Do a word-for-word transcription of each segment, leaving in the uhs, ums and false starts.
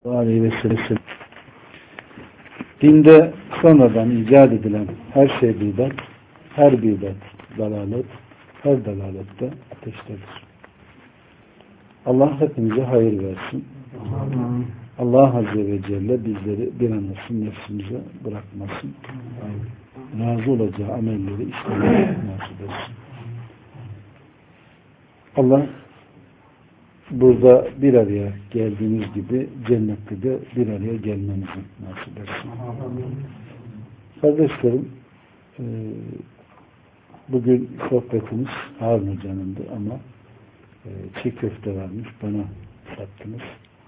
Aleyhi ve sellem. Dinde sonradan icat edilen her şey bidat, her bidat dalalet, her dalalet de ateştedir. Allah hepimize hayır versin. Allah Azze ve Celle bizleri bir an olsun nefsimize bırakmasın. Razı olacağı amelleri işlemeye nasip etsin. Allah burada bir araya geldiğimiz gibi cennette de bir araya gelmemizi nasip etsin. Kardeşlerim, bugün sohbetimiz Harun Hoca'nındı ama çiğ köfte varmış, bana sattınız.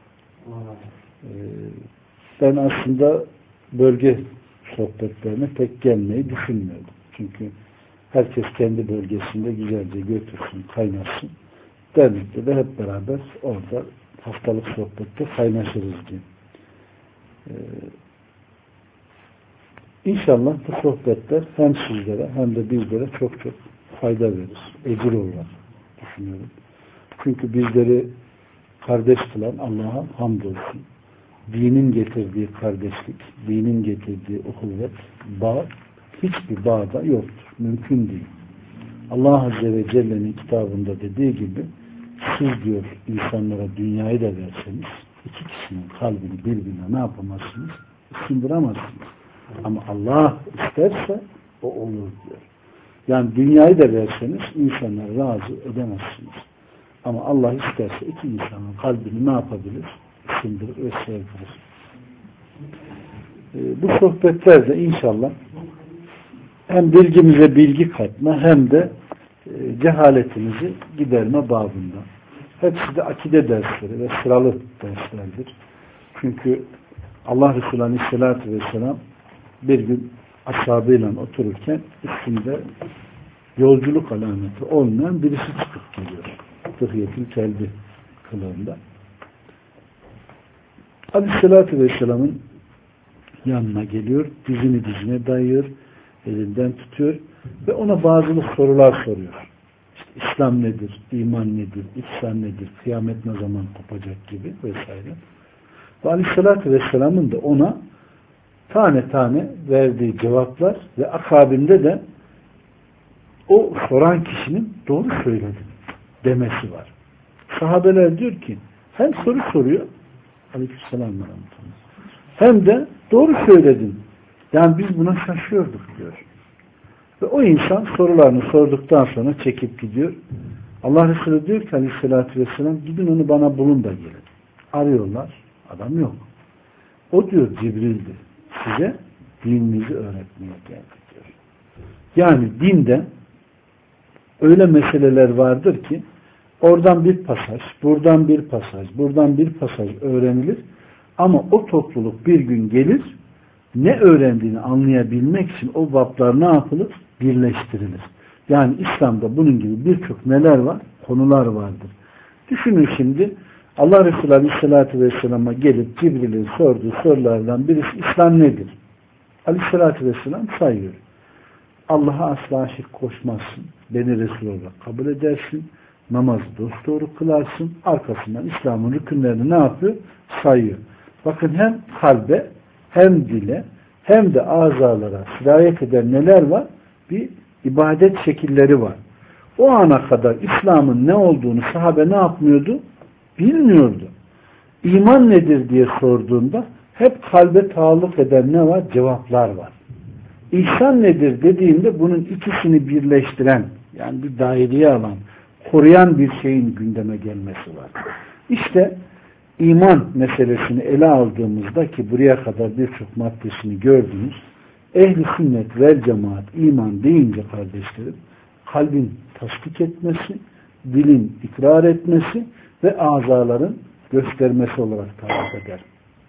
Ben aslında bölge sohbetlerine pek gelmeyi düşünmüyordum. Çünkü herkes kendi bölgesinde güzelce götürsün, kaynasın. Dernekte de hep beraber orada haftalık sohbette kaynaşırız diye. Ee, İnşallah bu sohbetler hem sizlere hem de bizlere çok çok fayda verir. Ecir olarak düşünüyorum. Çünkü bizleri kardeş kılan Allah'a hamdolsun. Dinin getirdiği kardeşlik, dinin getirdiği uhuvvet, bağ hiçbir bağda yoktur. Mümkün değil. Allah Azze ve Celle'nin kitabında dediği gibi siz diyor insanlara dünyayı da verseniz iki kişinin kalbini birbirine ne yapamazsınız? Isındıramazsınız. Ama Allah isterse o olur diyor. Yani dünyayı da verseniz insanları razı edemezsiniz. Ama Allah isterse iki insanın kalbini ne yapabilir? Isındırır ve sevdirir. Ee, bu sohbetlerde inşallah hem bilgimize bilgi katma hem de e, cehaletimizi giderme babında. Hepsi de akide dersleri ve sıralı derslerdir. Çünkü Allah Resulü Aleyhisselatü Vesselam bir gün ashabıyla otururken üstünde yolculuk alameti olmayan birisi çıkıp geliyor. Tıhiyetül kelbi kılığında. Aleyhisselatü Vesselam'ın yanına geliyor, dizini dizine dayıyor, elinden tutuyor ve ona bazı sorular soruyor. İşte İslam nedir, iman nedir, ihsan nedir, kıyamet ne zaman kopacak gibi vesaire. Ve Aleyhisselatü Vesselam'ın da ona tane tane verdiği cevaplar ve akabinde de o soran kişinin doğru söyledi demesi var. Sahabeler diyor ki hem soru soruyor Aleykümselam hem de doğru söyledin. Yani biz buna şaşıyorduk diyor. Ve o insan sorularını sorduktan sonra çekip gidiyor. Allah Resulü diyor ki Aleyhisselatü Vesselam gidin onu bana bulun da gelin. Arıyorlar. Adam yok. O diyor Cibril'dir. Size dininizi öğretmeye geldi diyor. Yani dinde öyle meseleler vardır ki oradan bir pasaj, buradan bir pasaj, buradan bir pasaj öğrenilir. Ama o topluluk bir gün gelir, ne öğrendiğini anlayabilmek için o vaplar ne yapılır? Birleştirilir. Yani İslam'da bunun gibi birçok neler var? Konular vardır. Düşünün şimdi Allah Resulü Aleyhisselatü Vesselam'a gelip Cibril'in sorduğu sorulardan birisi İslam nedir? Aleyhisselatü Vesselam sayıyor. Allah'a asla şirk koşmazsın. Beni Resul olarak kabul edersin. Namazı dosdoğru kılarsın. Arkasından İslam'ın rükünlerini ne yapıyor? Sayıyor. Bakın hem kalbe hem dile hem de azalara sirayet eden neler var? Bir ibadet şekilleri var. O ana kadar İslam'ın ne olduğunu sahabe ne yapmıyordu? Bilmiyordu. İman nedir diye sorduğunda hep kalbe taalluk eden ne var? Cevaplar var. İhsan nedir dediğinde bunun ikisini birleştiren, yani bir daireye alan, koruyan bir şeyin gündeme gelmesi var. İşte iman meselesini ele aldığımızda ki buraya kadar birçok maddesini gördünüz, ehl-i sünnet vel cemaat iman deyince kardeşlerim, kalbin tasdik etmesi, dilin ikrar etmesi ve azaların göstermesi olarak tarif eder.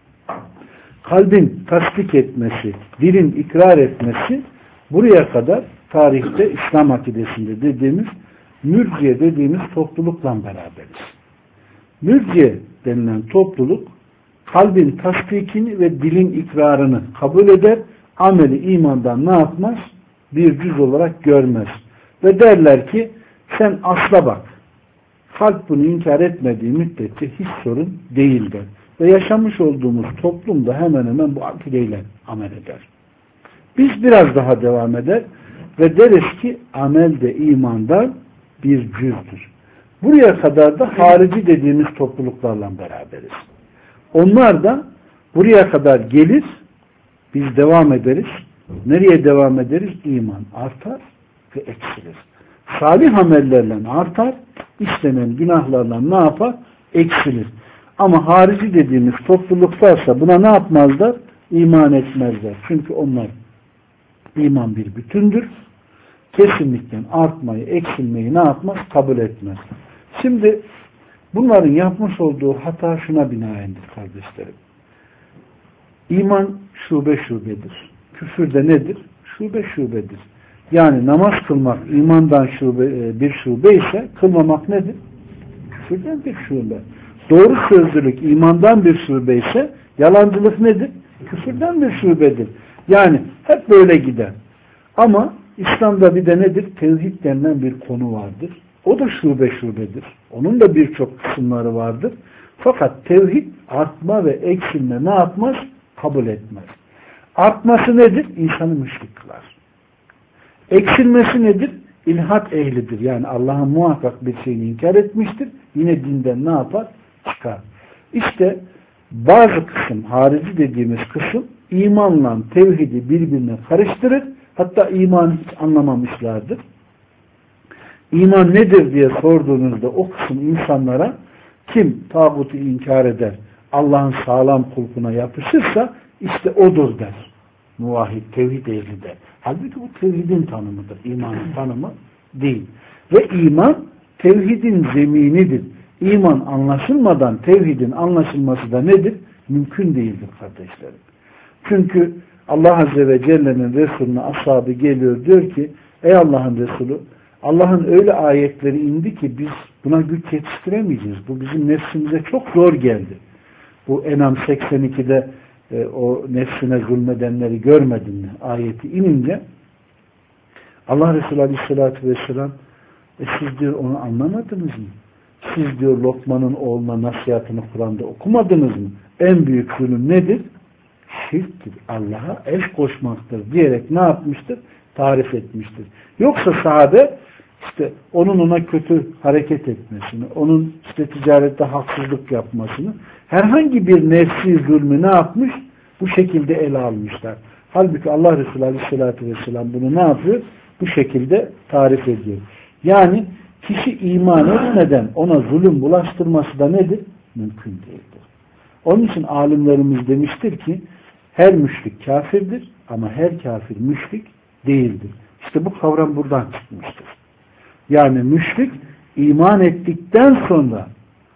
Kalbin tasdik etmesi, dilin ikrar etmesi buraya kadar tarihte İslam akidesinde dediğimiz mürciye dediğimiz toplulukla beraberiz. Mürciye denilen topluluk kalbin tasdikini ve dilin ikrarını kabul eder, ameli imandan ne yapmaz? Bir cüz olarak görmez. Ve derler ki sen asla bak. Kalp bunu inkar etmediği müddetçe hiç sorun değildir. ve yaşamış olduğumuz toplum da hemen hemen bu akideyle amel eder. Biz biraz daha devam eder ve deriz ki amel de imandan bir cüzdür. Buraya kadar da harici dediğimiz topluluklarla beraberiz. Onlar da buraya kadar gelir, biz devam ederiz. Nereye devam ederiz? İman artar ve eksilir. Salih amellerle artar, işlenen günahlarla ne yapar? Eksilir. Ama harici dediğimiz topluluklarsa buna ne yapmazlar? İman etmezler. Çünkü onlar iman bir bütündür. Kesinlikle artmayı, eksilmeyi ne yapmaz? Kabul etmez. Şimdi bunların yapmış olduğu hata şuna binaendir kardeşlerim. İman şube şubedir. Küfür de nedir? Şube şubedir. Yani namaz kılmak imandan şube, bir şube ise kılmamak nedir? Küfürden bir şube. Doğru sözlülük imandan bir şube ise yalancılık nedir? Küfürden bir şubedir. Yani hep böyle gider. Ama İslam'da bir de nedir? Tevhid denilen bir konu vardır. O da şube şubedir. Onun da birçok kısımları vardır. Fakat tevhid artma ve eksilme ne yapmaz? Kabul etmez. Artması nedir? İnsanı müşrik kılar. Eksilmesi nedir? İlhat ehlidir. Yani Allah'ın muhakkak bir şeyini inkar etmiştir. Yine dinden ne yapar? Çıkar. İşte bazı kısım, harici dediğimiz kısım imanla tevhidi birbirine karıştırır. Hatta imanı hiç anlamamışlardır. İman nedir diye sorduğunuzda o kısım insanlara kim tağutu inkar eder, Allah'ın sağlam kulpuna yapışırsa işte odur der. Muvahhid, tevhid ehli der. Halbuki bu tevhidin tanımıdır. İmanın tanımı değil. Ve iman tevhidin zeminidir. İman anlaşılmadan tevhidin anlaşılması da nedir? Mümkün değildir kardeşlerim. Çünkü Allah Azze ve Celle'nin Resulüne ashabı geliyor diyor ki ey Allah'ın Resulü Allah'ın öyle ayetleri indi ki biz buna güç yetiştiremeyeceğiz. Bu bizim nefsimize çok zor geldi. Bu En'am seksen ikide e, o nefsine zulmedenleri görmedin mi? Ayeti inince Allah Resulü Aleyhisselatü Vesselam e, siz diyor onu anlamadınız mı? Siz diyor Lokman'ın oğluna nasihatını Kur'an'da okumadınız mı? En büyük zulüm nedir? Şirktir. Allah'a eş koşmaktır diyerek ne yapmıştır? Tarif etmiştir. Yoksa sahabe işte onun ona kötü hareket etmesini, onun işte ticarette haksızlık yapmasını, herhangi bir nefsi zulmü ne yapmış? Bu şekilde ele almışlar. Halbuki Allah Resulü Aleyhisselatü Vesselam bunu ne yapıyor? Bu şekilde tarif ediyor. Yani kişi iman etmeden ona zulüm bulaştırması da nedir? Mümkün değildir. Onun için alimlerimiz demiştir ki her müşrik kafirdir ama her kafir müşrik değildir. İşte bu kavram buradan çıkmıştır. Yani müşrik iman ettikten sonra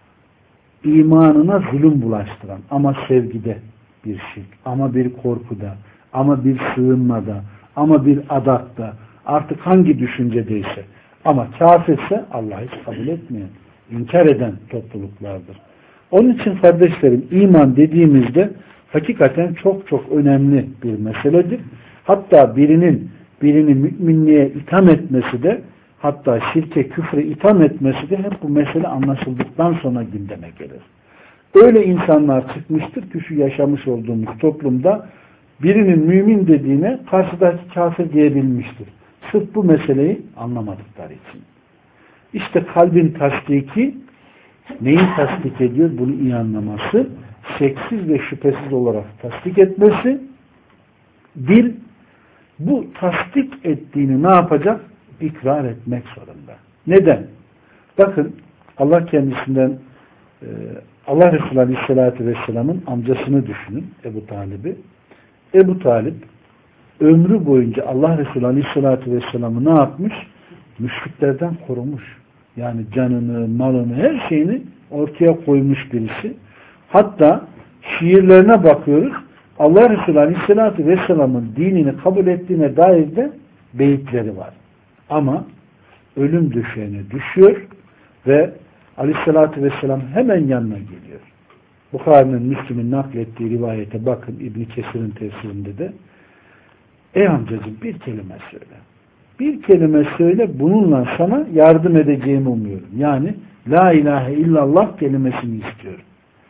imanına zulüm bulaştıran ama sevgide bir şirk, ama bir korkuda, ama bir sığınmada, ama bir adatta, artık hangi düşüncedeyse, ama kafirse Allah'ı hiç kabul etmeyen, inkar eden topluluklardır. Onun için kardeşlerim iman dediğimizde hakikaten çok çok önemli bir meseledir. Hatta birinin birini müminliğe itham etmesi de hatta şirke, küfre itham etmesi de hep bu mesele anlaşıldıktan sonra gündeme gelir. Öyle insanlar çıkmıştır ki şu yaşamış olduğumuz toplumda birinin mümin dediğine karşıdaki kafir diyebilmiştir. Sırf bu meseleyi anlamadıkları için. İşte kalbin tasdiki neyi tasdik ediyor? Bunu iyi anlaması, şeksiz ve şüphesiz olarak tasdik etmesi, dil bu tasdik ettiğini ne yapacak? İkrar etmek zorunda. Neden? Bakın Allah kendisinden e, Allah Resulü Aleyhisselatü Vesselam'ın amcasını düşünün, Ebu Talib'i. Ebu Talib ömrü boyunca Allah Resulü Aleyhisselatü Vesselam'ı ne yapmış? Müşriklerden korumuş. Yani canını, malını, her şeyini ortaya koymuş birisi. Hatta şiirlerine bakıyoruz. Allah Resulü Aleyhisselatü Vesselam'ın dinini kabul ettiğine dair de beyitleri var. Ama ölüm döşeğine düşüyor ve Aleyhisselatü Vesselam hemen yanına geliyor. Bukhari'nin, Müslim'in naklettiği rivayete bakın, İbn Kesir'in tefsirinde de ey amcacığım bir kelime söyle. Bir kelime söyle, bununla sana yardım edeceğimi umuyorum. Yani La ilahe illallah kelimesini istiyorum.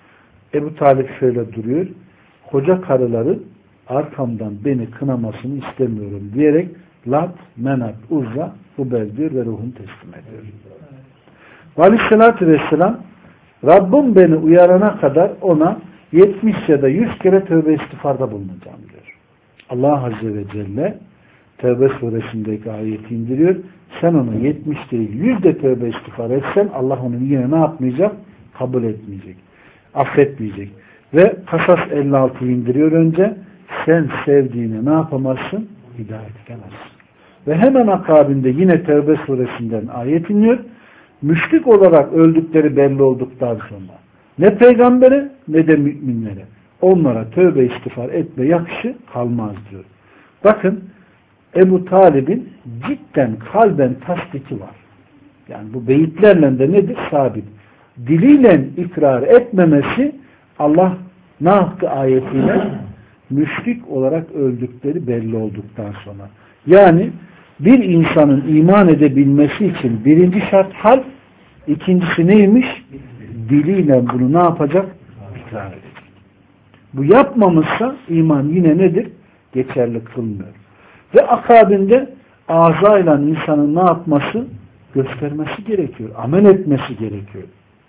Ebu Talip şöyle duruyor. Koca karıların arkamdan beni kınamasını istemiyorum diyerek Lat, Menat, Uzza, Hubel diyor ve ruhunu teslim ediyor. Aleyhissalatü vesselam Rabbim beni uyarana kadar ona yetmiş ya da yüz kere tövbe istiğfarda bulunacağım diyor. Allah Azze ve Celle Tevbe suresindeki ayeti indiriyor. Sen ona yetmiş değil yüz de tövbe istiğfar etsen Allah onu yine ne yapmayacak? Kabul etmeyecek. Affetmeyecek. Ve Kasas elli altıyı indiriyor önce. Sen sevdiğine ne yapamazsın? Hidayet edemezsin. Ve hemen akabinde yine Tevbe suresinden ayet iniyor. Müşrik olarak öldükleri belli olduktan sonra ne peygambere ne de müminlere onlara tövbe istiğfar etme yakışı kalmaz diyor. Bakın Ebu Talib'in cidden kalben tasdiki var. Yani bu beyitlerle de nedir? Sabit. Diliyle ikrar etmemesi Allah ne yaptı ayetiyle? Müşrik olarak öldükleri belli olduktan sonra. Yani bir insanın iman edebilmesi için birinci şart kalp, ikincisi neymiş? Diliyle bunu ne yapacak? İkrar edecek. Bu yapmamışsa iman yine nedir? Geçerli kılmıyor. Ve akabinde ağzıyla insanın ne yapması? Göstermesi gerekiyor. Amel etmesi gerekiyor.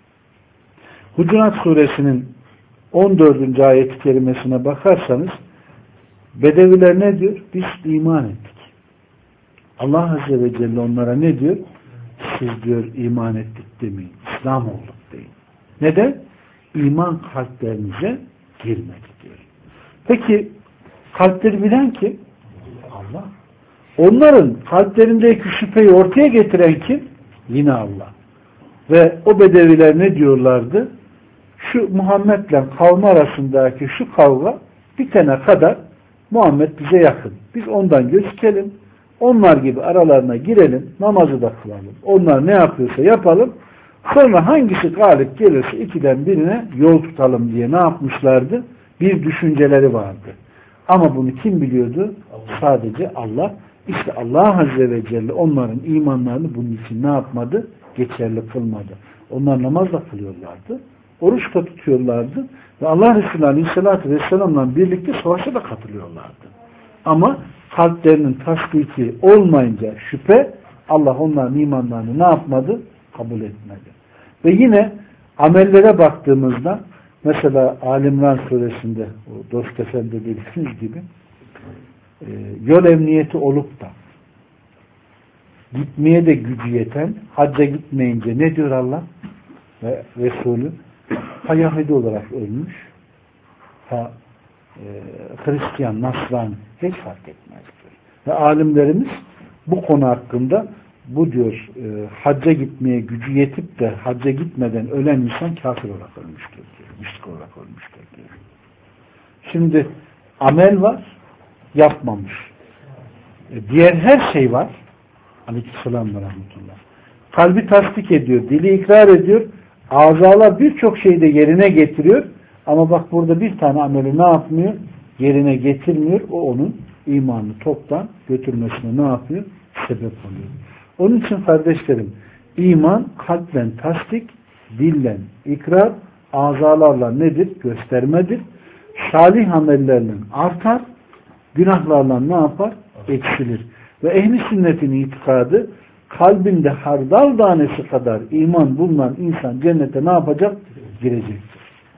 Hucurat suresinin on dördüncü ayet-i kerimesine bakarsanız Bedeviler ne diyor? Biz iman ettik. Allah Azze ve Celle onlara ne diyor? Siz diyor iman ettik demeyin. İslam olduk deyin. Neden? İman kalplerinize girmedi diyor. Peki kalpleri bilen kim? Allah. Onların kalplerindeki şüpheyi ortaya getiren kim? Yine Allah. Ve o bedeviler ne diyorlardı? Şu Muhammed'le kavmi arasındaki şu kavga bitene kadar Muhammed bize yakın. Biz ondan gözükelim. Onlar gibi aralarına girelim. Namazı da kılalım. Onlar ne yapıyorsa yapalım. Sonra hangisi galip gelirse ikiden birine yol tutalım diye ne yapmışlardı? Bir düşünceleri vardı. Ama bunu kim biliyordu? Sadece Allah. İşte Allah Azze ve Celle onların imanlarını bunun için ne yapmadı? Geçerli kılmadı. Onlar namaz da kılıyorlardı. Oruç da tutuyorlardı. Ve Allah Resulü Aleyhisselatü Vesselam'la birlikte savaşa da katılıyorlardı. Ama kalplerinin tasdiki olmayınca şüphe Allah onların imanlarını ne yapmadı? Kabul etmedi. Ve yine amellere baktığımızda mesela Ali-İmran suresinde o dost efendi dediğiniz gibi e, yol emniyeti olup da gitmeye de gücü yeten hacca gitmeyince ne diyor Allah ve Resulü? Ha Yahudi olarak ölmüş, ha e, Hristiyan, Nasrani hiç fark etmez diyor. Ve alimlerimiz bu konu hakkında bu diyor e, hacca gitmeye gücü yetip de hacca gitmeden ölen insan kafir olarak ölmüştür diyor. Müşrik olarak ölmüştür diyor. Şimdi amel var, yapmamış. E, diğer her şey var. Aleykümselam ve rahmetullah. Kalbi tasdik ediyor, dili ikrar ediyor, azalar birçok şeyi de yerine getiriyor. Ama bak burada bir tane ameli ne yapmıyor? Yerine getirmiyor. O onun imanını toptan götürmesine ne yapıyor? Sebep oluyor. Onun için kardeşlerim iman kalple tasdik, dille ikrar, azalarla nedir? Göstermedir. Salih amellerle artar, günahlarla ne yapar? Eksilir. Ve ehli sünnetin itikadı kalbinde hardal tanesi kadar iman bulunan insan cennete ne yapacak? Girecektir.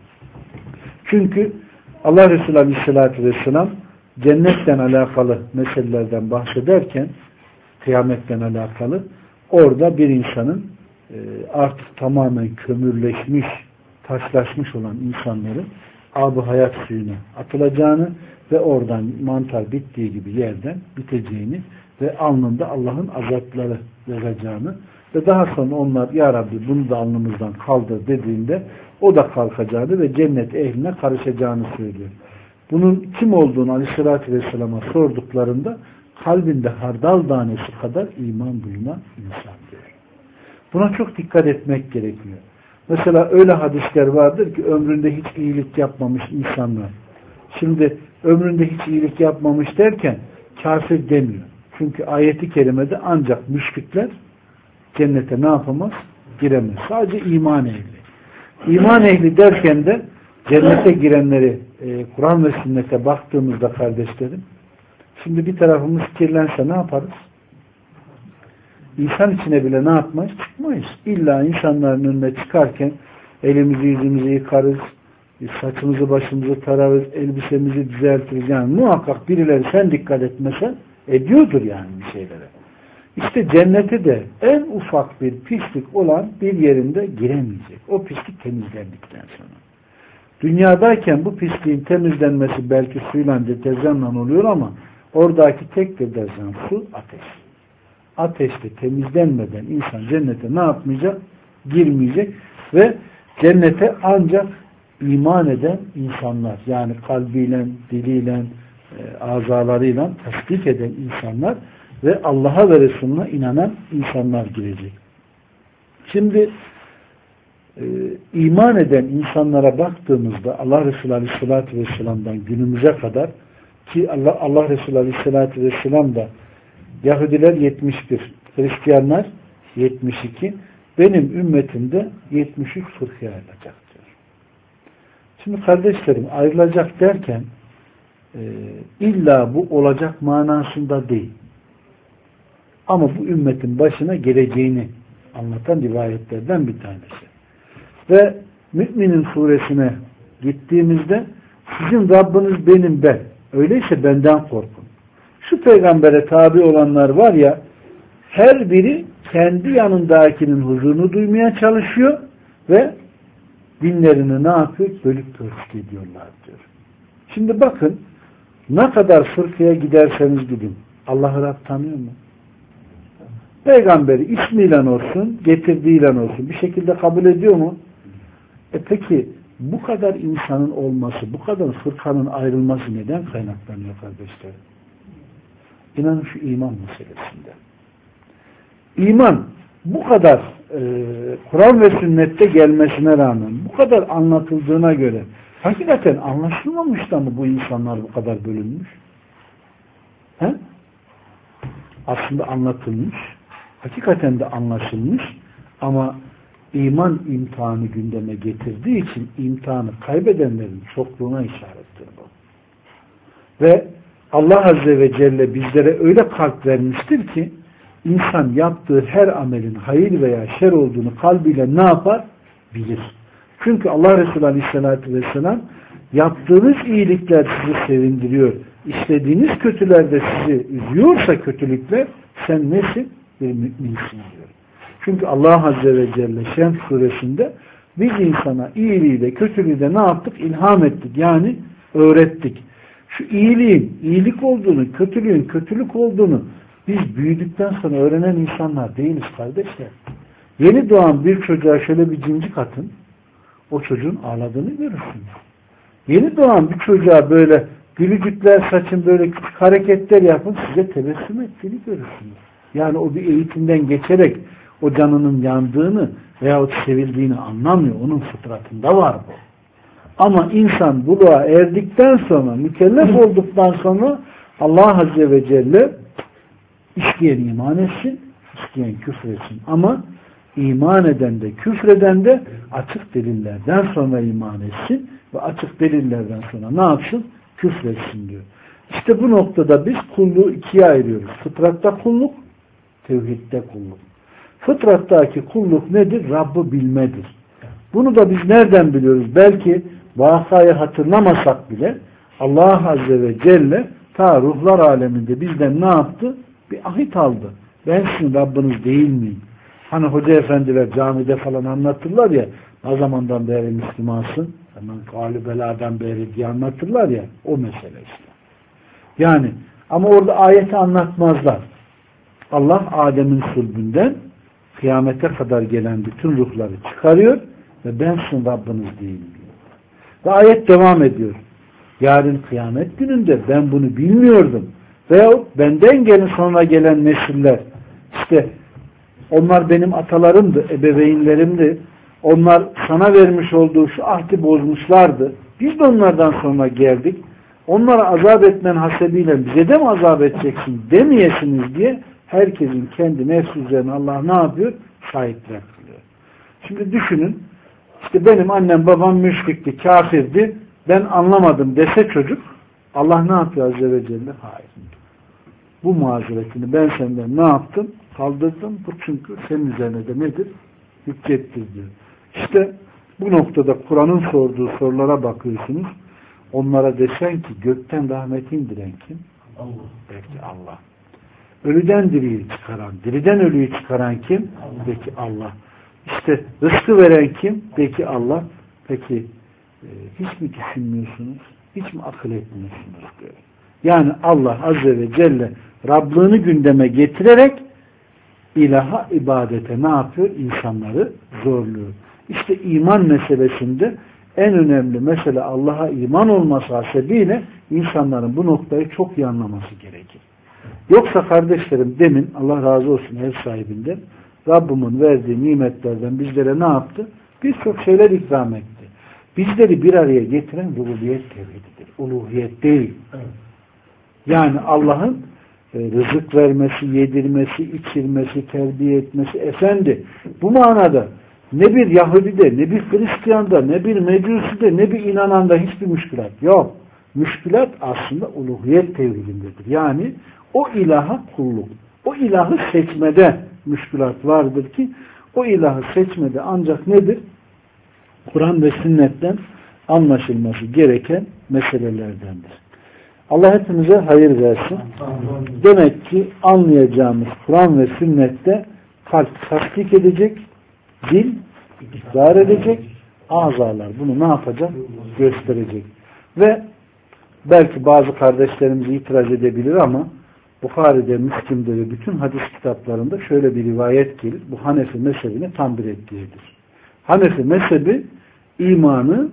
Çünkü Allah Resulü Aleyhisselatü Vesselam cennetten alakalı meselelerden bahsederken kıyametten alakalı orada bir insanın artık tamamen kömürleşmiş, taşlaşmış olan insanların ab-ı hayat suyuna atılacağını ve oradan mantar bittiği gibi yerden biteceğini ve alnında Allah'ın azapları yazacağını ve daha sonra onlar ya Rabbi bunu da alnımızdan kaldır dediğinde o da kalkacağını ve cennet ehline karışacağını söylüyor. Bunun kim olduğunu Aleyhisselatü Vesselam'a sorduklarında kalbinde hardal tanesi kadar iman bulunan insan diyor. Buna çok dikkat etmek gerekiyor. Mesela öyle hadisler vardır ki ömründe hiç iyilik yapmamış insanlar. Şimdi ömründe hiç iyilik yapmamış derken kafir demiyor. Çünkü ayeti kerimede ancak müşrikler cennete ne yapamaz? Giremez. Sadece iman ehli. İman ehli derken de cennete girenleri e, Kur'an ve sünnete baktığımızda kardeşlerim, şimdi bir tarafımız kirlense ne yaparız? İnsan içine bile ne yapmayız? Çıkmayız. İlla insanların önüne çıkarken elimizi yüzümüzü yıkarız, saçımızı başımızı tararız, elbisemizi düzeltiriz. Yani muhakkak birileri sen dikkat etmese ediyordur yani bir şeylere. İşte cennete de en ufak bir pislik olan bir yerinde giremeyecek. O pislik temizlendikten sonra. Dünyadayken bu pisliğin temizlenmesi belki suyla, deterjanla oluyor ama oradaki tek deterjan su, ateş. Ateşte temizlenmeden insan cennete ne yapmayacak? Girmeyecek ve cennete ancak iman eden insanlar, yani kalbiyle, diliyle, e, azalarıyla tasdik eden insanlar ve Allah'a ve Resulüne inanan insanlar girecek. Şimdi e, iman eden insanlara baktığımızda Allah Resulü Aleyhisselatü Vesselam'dan günümüze kadar, ki Allah, Allah Resulü Aleyhisselatü Vesselam da Yahudiler yetmiş bir, Hristiyanlar yetmiş iki, benim ümmetimde yetmiş üç fırkaya ayrılacak diyor. Şimdi kardeşlerim, ayrılacak derken e, illa bu olacak manasında değil. Ama bu ümmetin başına geleceğini anlatan rivayetlerden bir tanesi. Ve Mü'minin suresine gittiğimizde sizin Rabbiniz benim ben. Öyleyse benden korkun. Şu peygambere tabi olanlar var ya, her biri kendi yanındakinin huzurunu duymaya çalışıyor ve dinlerini ne yapıyor? Bölüp pörçük ediyorlar diyor. Şimdi bakın, ne kadar fırkaya giderseniz gidin, Allah'ı Rab tanıyor mu? Peygamberi ismiyle olsun, getirdiğiyle olsun bir şekilde kabul ediyor mu? E peki bu kadar insanın olması, bu kadar fırkanın ayrılması neden kaynaklanıyor kardeşlerim? İnanın şu iman meselesinde. İman bu kadar e, Kur'an ve sünnette gelmesine rağmen, bu kadar anlatıldığına göre hakikaten anlaşılmamış da mı bu insanlar bu kadar bölünmüş? He? Aslında anlatılmış, hakikaten de anlaşılmış ama iman imtihanı gündeme getirdiği için imtihanı kaybedenlerin çokluğuna işarettir bu. Ve Allah Azze ve Celle bizlere öyle kalp vermiştir ki insan yaptığı her amelin hayır veya şer olduğunu kalbiyle ne yapar? Bilir. Çünkü Allah Resulü Aleyhisselatü Vesselam yaptığınız iyilikler sizi sevindiriyor. İşlediğiniz kötüler de sizi üzüyorsa kötülükler, sen nesin? Bir müminsin diyor. Çünkü Allah Azze ve Celle Şems suresinde biz insana iyiliği de kötülüğü de ne yaptık? İlham ettik. Yani öğrettik. Şu iyiliğin iyilik olduğunu, kötülüğün kötülük olduğunu biz büyüdükten sonra öğrenen insanlar değiliz kardeşler. Yeni doğan bir çocuğa şöyle bir cincik atın, o çocuğun ağladığını görürsünüz. Yeni doğan bir çocuğa böyle gülücükler saçın, böyle küçük hareketler yapın, size tebessüm ettiğini görürsünüz. Yani o bir eğitimden geçerek o canının yandığını veyahut sevildiğini anlamıyor. Onun fıtratında var bu. Ama insan buluğa erdikten sonra, mükellef olduktan sonra Allah Azze ve Celle isteyen iman etsin, isteyen küfretsin. Ama iman eden de küfreden de açık delillerden sonra iman etsin ve açık delillerden sonra ne yapsın? Küfretsin diyor. İşte bu noktada biz kulluğu ikiye ayırıyoruz. Fıtratta kulluk, tevhidde kulluk. Fıtrattaki kulluk nedir? Rabb'ı bilmedir. Bunu da biz nereden biliyoruz? Belki vakayı hatırlamasak bile Allah Azze ve Celle ta ruhlar aleminde bizden ne yaptı? Bir ahit aldı. Ben sizin Rabbiniz değil miyim? Hani hoca efendiler camide falan anlatırlar ya, ne zamandan beri Müslümansın? Hemen kâlü beladan beri diye anlatırlar ya, o mesele işte. Yani ama orada ayeti anlatmazlar. Allah Adem'in sulbünden kıyamete kadar gelen bütün ruhları çıkarıyor ve ben sizin Rabbiniz değilim diyor. Ve ayet devam ediyor. Yarın kıyamet gününde ben bunu bilmiyordum. Veyahut benden gelin sonra gelen nesiller, işte onlar benim atalarımdı, ebeveynlerimdi. Onlar sana vermiş olduğu şu ahdi bozmuşlardı. Biz de onlardan sonra geldik. Onlara azap etmen hasebiyle bize de mi azap edeceksin demeyesiniz diye herkesin kendi nefsi üzerine Allah ne yapıyor? Şahitler kılıyor. Şimdi düşünün, İşte benim annem babam müşrikti, kafirdi, ben anlamadım dese çocuk, Allah ne yapıyor Azze ve Celle? Hayır. Bu mazeretini ben senden ne yaptım? Kaldırdım. Bu çünkü senin üzerine de nedir? Hüccettir diyor. İşte bu noktada Kur'an'ın sorduğu sorulara bakıyorsunuz. Onlara desen ki gökten rahmet indiren kim? Allah. Belki Allah. Ölüden diriyi çıkaran, diriden ölüyü çıkaran kim? Allah. Peki Allah. İşte rızkı veren kim? Peki Allah. Peki e, hiç mi düşünmüyorsunuz? Hiç mi akıl etmiyorsunuz diyor. Yani Allah Azze ve Celle Rablığını gündeme getirerek ilaha, ibadete ne yapıyor? İnsanları zorluyor. İşte iman meselesinde en önemli mesele Allah'a iman olması hasebiyle insanların bu noktayı çok iyi anlaması gerekir. Yoksa kardeşlerim demin Allah razı olsun ev sahibinden Rabbimin verdiği nimetlerden bizlere ne yaptı? Birçok şeyler ikram etti. Bizleri bir araya getiren rububiyet tevhididir. Uluhiyet değil. Yani Allah'ın e, rızık vermesi, yedirmesi, içirmesi, terbiye etmesi. Efendi bu manada ne bir Yahudi'de, ne bir Hristiyan'da, ne bir Mecusi'de, ne bir inananda hiçbir müşkülat yok. Müşkülat aslında uluhiyet tevhidindedir. Yani o ilaha kulluk, o ilahı seçmede müşkülat vardır ki o ilahı seçmede ancak nedir? Kur'an ve sünnetten anlaşılması gereken meselelerdendir. Allah hepimize hayır versin. Demek ki anlayacağımız Kur'an ve sünnette kalp tasdik edecek, dil ikrar edecek, azalar bunu ne yapacak? Gösterecek. Ve belki bazı kardeşlerimiz itiraz edebilir ama Bukhari'de, Müslim'de ve bütün hadis kitaplarında şöyle bir rivayet gelir. Bu Hanefi mezhebini tam bir etkiyedir. Hanefi mezhebi imanı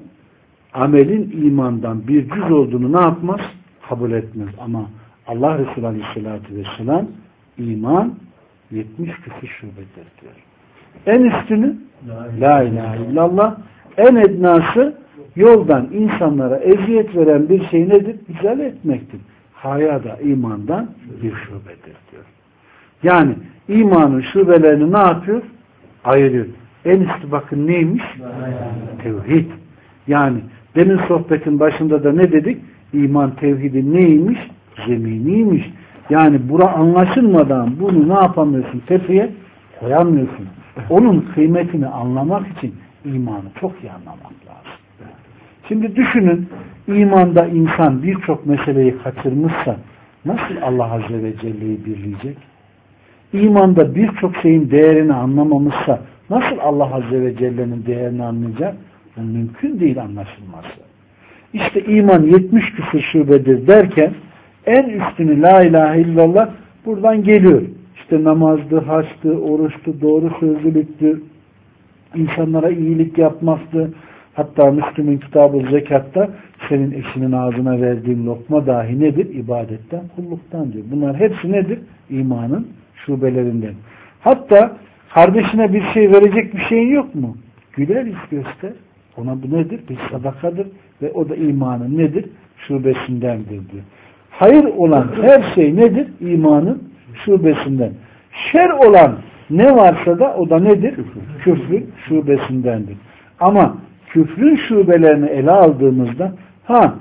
amelin imandan bir cüz olduğunu ne yapmaz? Kabul etmez. Ama Allah Resulü Aleyhisselatü Vesselam iman yetmiş küsur şubedir diyor. En üstünü La ilahe illallah, en ednası yoldan insanlara eziyet veren bir şey nedir? İzale etmektir. Haya da imandan bir şubedir diyor. Yani imanın şubelerini ne yapıyor? Ayırıyor. En üstü bakın neymiş? Tevhid. Yani demin sohbetin başında da ne dedik? İman tevhidin neymiş? Zeminiymiş. Yani bura anlaşılmadan bunu ne yapamıyorsun? Tepeye koyamıyorsun. Onun kıymetini anlamak için imanı çok iyi anlamak lazım. Şimdi düşünün, imanda insan birçok meseleyi kaçırmışsa nasıl Allah Azze ve Celle'yi birleyecek? İmanda birçok şeyin değerini anlamamışsa nasıl Allah Azze ve Celle'nin değerini anlayacak? Bu mümkün değil anlaşılması. İşte iman yetmiş küsur şubedir derken en üstünü la ilahe illallah buradan geliyor. İşte namazdı, haçtı, oruçtu, doğru sözlülüktü, insanlara iyilik yapmaktı. Hatta Müslüm'ün kitabı zekatta senin eşinin ağzına verdiğin lokma dahi nedir? İbadetten, kulluktan diyor. Bunlar hepsi nedir? İmanın şubelerinden. Hatta kardeşine bir şey verecek bir şeyin yok mu? Güler yüz göster. Ona bu nedir? Bir sadakadır ve o da imanın nedir? Şubesindendir diyor. Hayır olan her şey nedir? İmanın şubesinden. Şer olan ne varsa da o da nedir? Küfrün şubesindendir. Ama küfrün şubelerini ele aldığımızda ha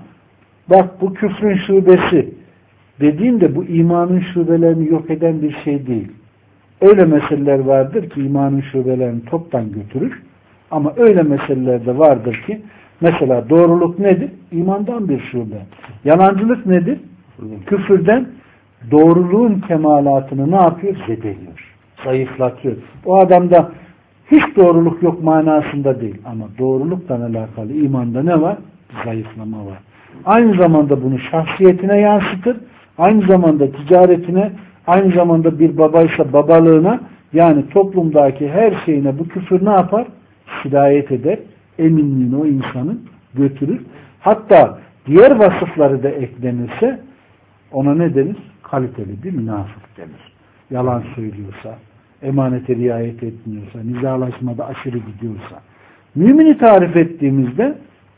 bak bu küfrün şubesi dediğimde bu imanın şubelerini yok eden bir şey değil. Öyle meseleler vardır ki imanın şubelerini toptan götürür. Ama öyle meseleler de vardır ki mesela doğruluk nedir? İmandan bir şube. Yalancılık nedir? Küfürden doğruluğun kemalatını ne yapıyor? Zedeliyor. Zayıflatıyor. O adamda hiç doğruluk yok manasında değil. Ama doğrulukla alakalı imanda ne var? Zayıflama var. Aynı zamanda bunu şahsiyetine yansıtır. Aynı zamanda ticaretine, aynı zamanda bir babaysa babalığına, yani toplumdaki her şeyine bu küfür ne yapar? Hidayet eder. Eminliğini o insanın götürür. Hatta diğer vasıfları da eklenirse ona ne denir? Kaliteli bir münafık denir. Yalan söylüyorsa, emanete riayet etmiyorsa, nizalaşmada aşırı gidiyorsa. Mümini tarif ettiğimizde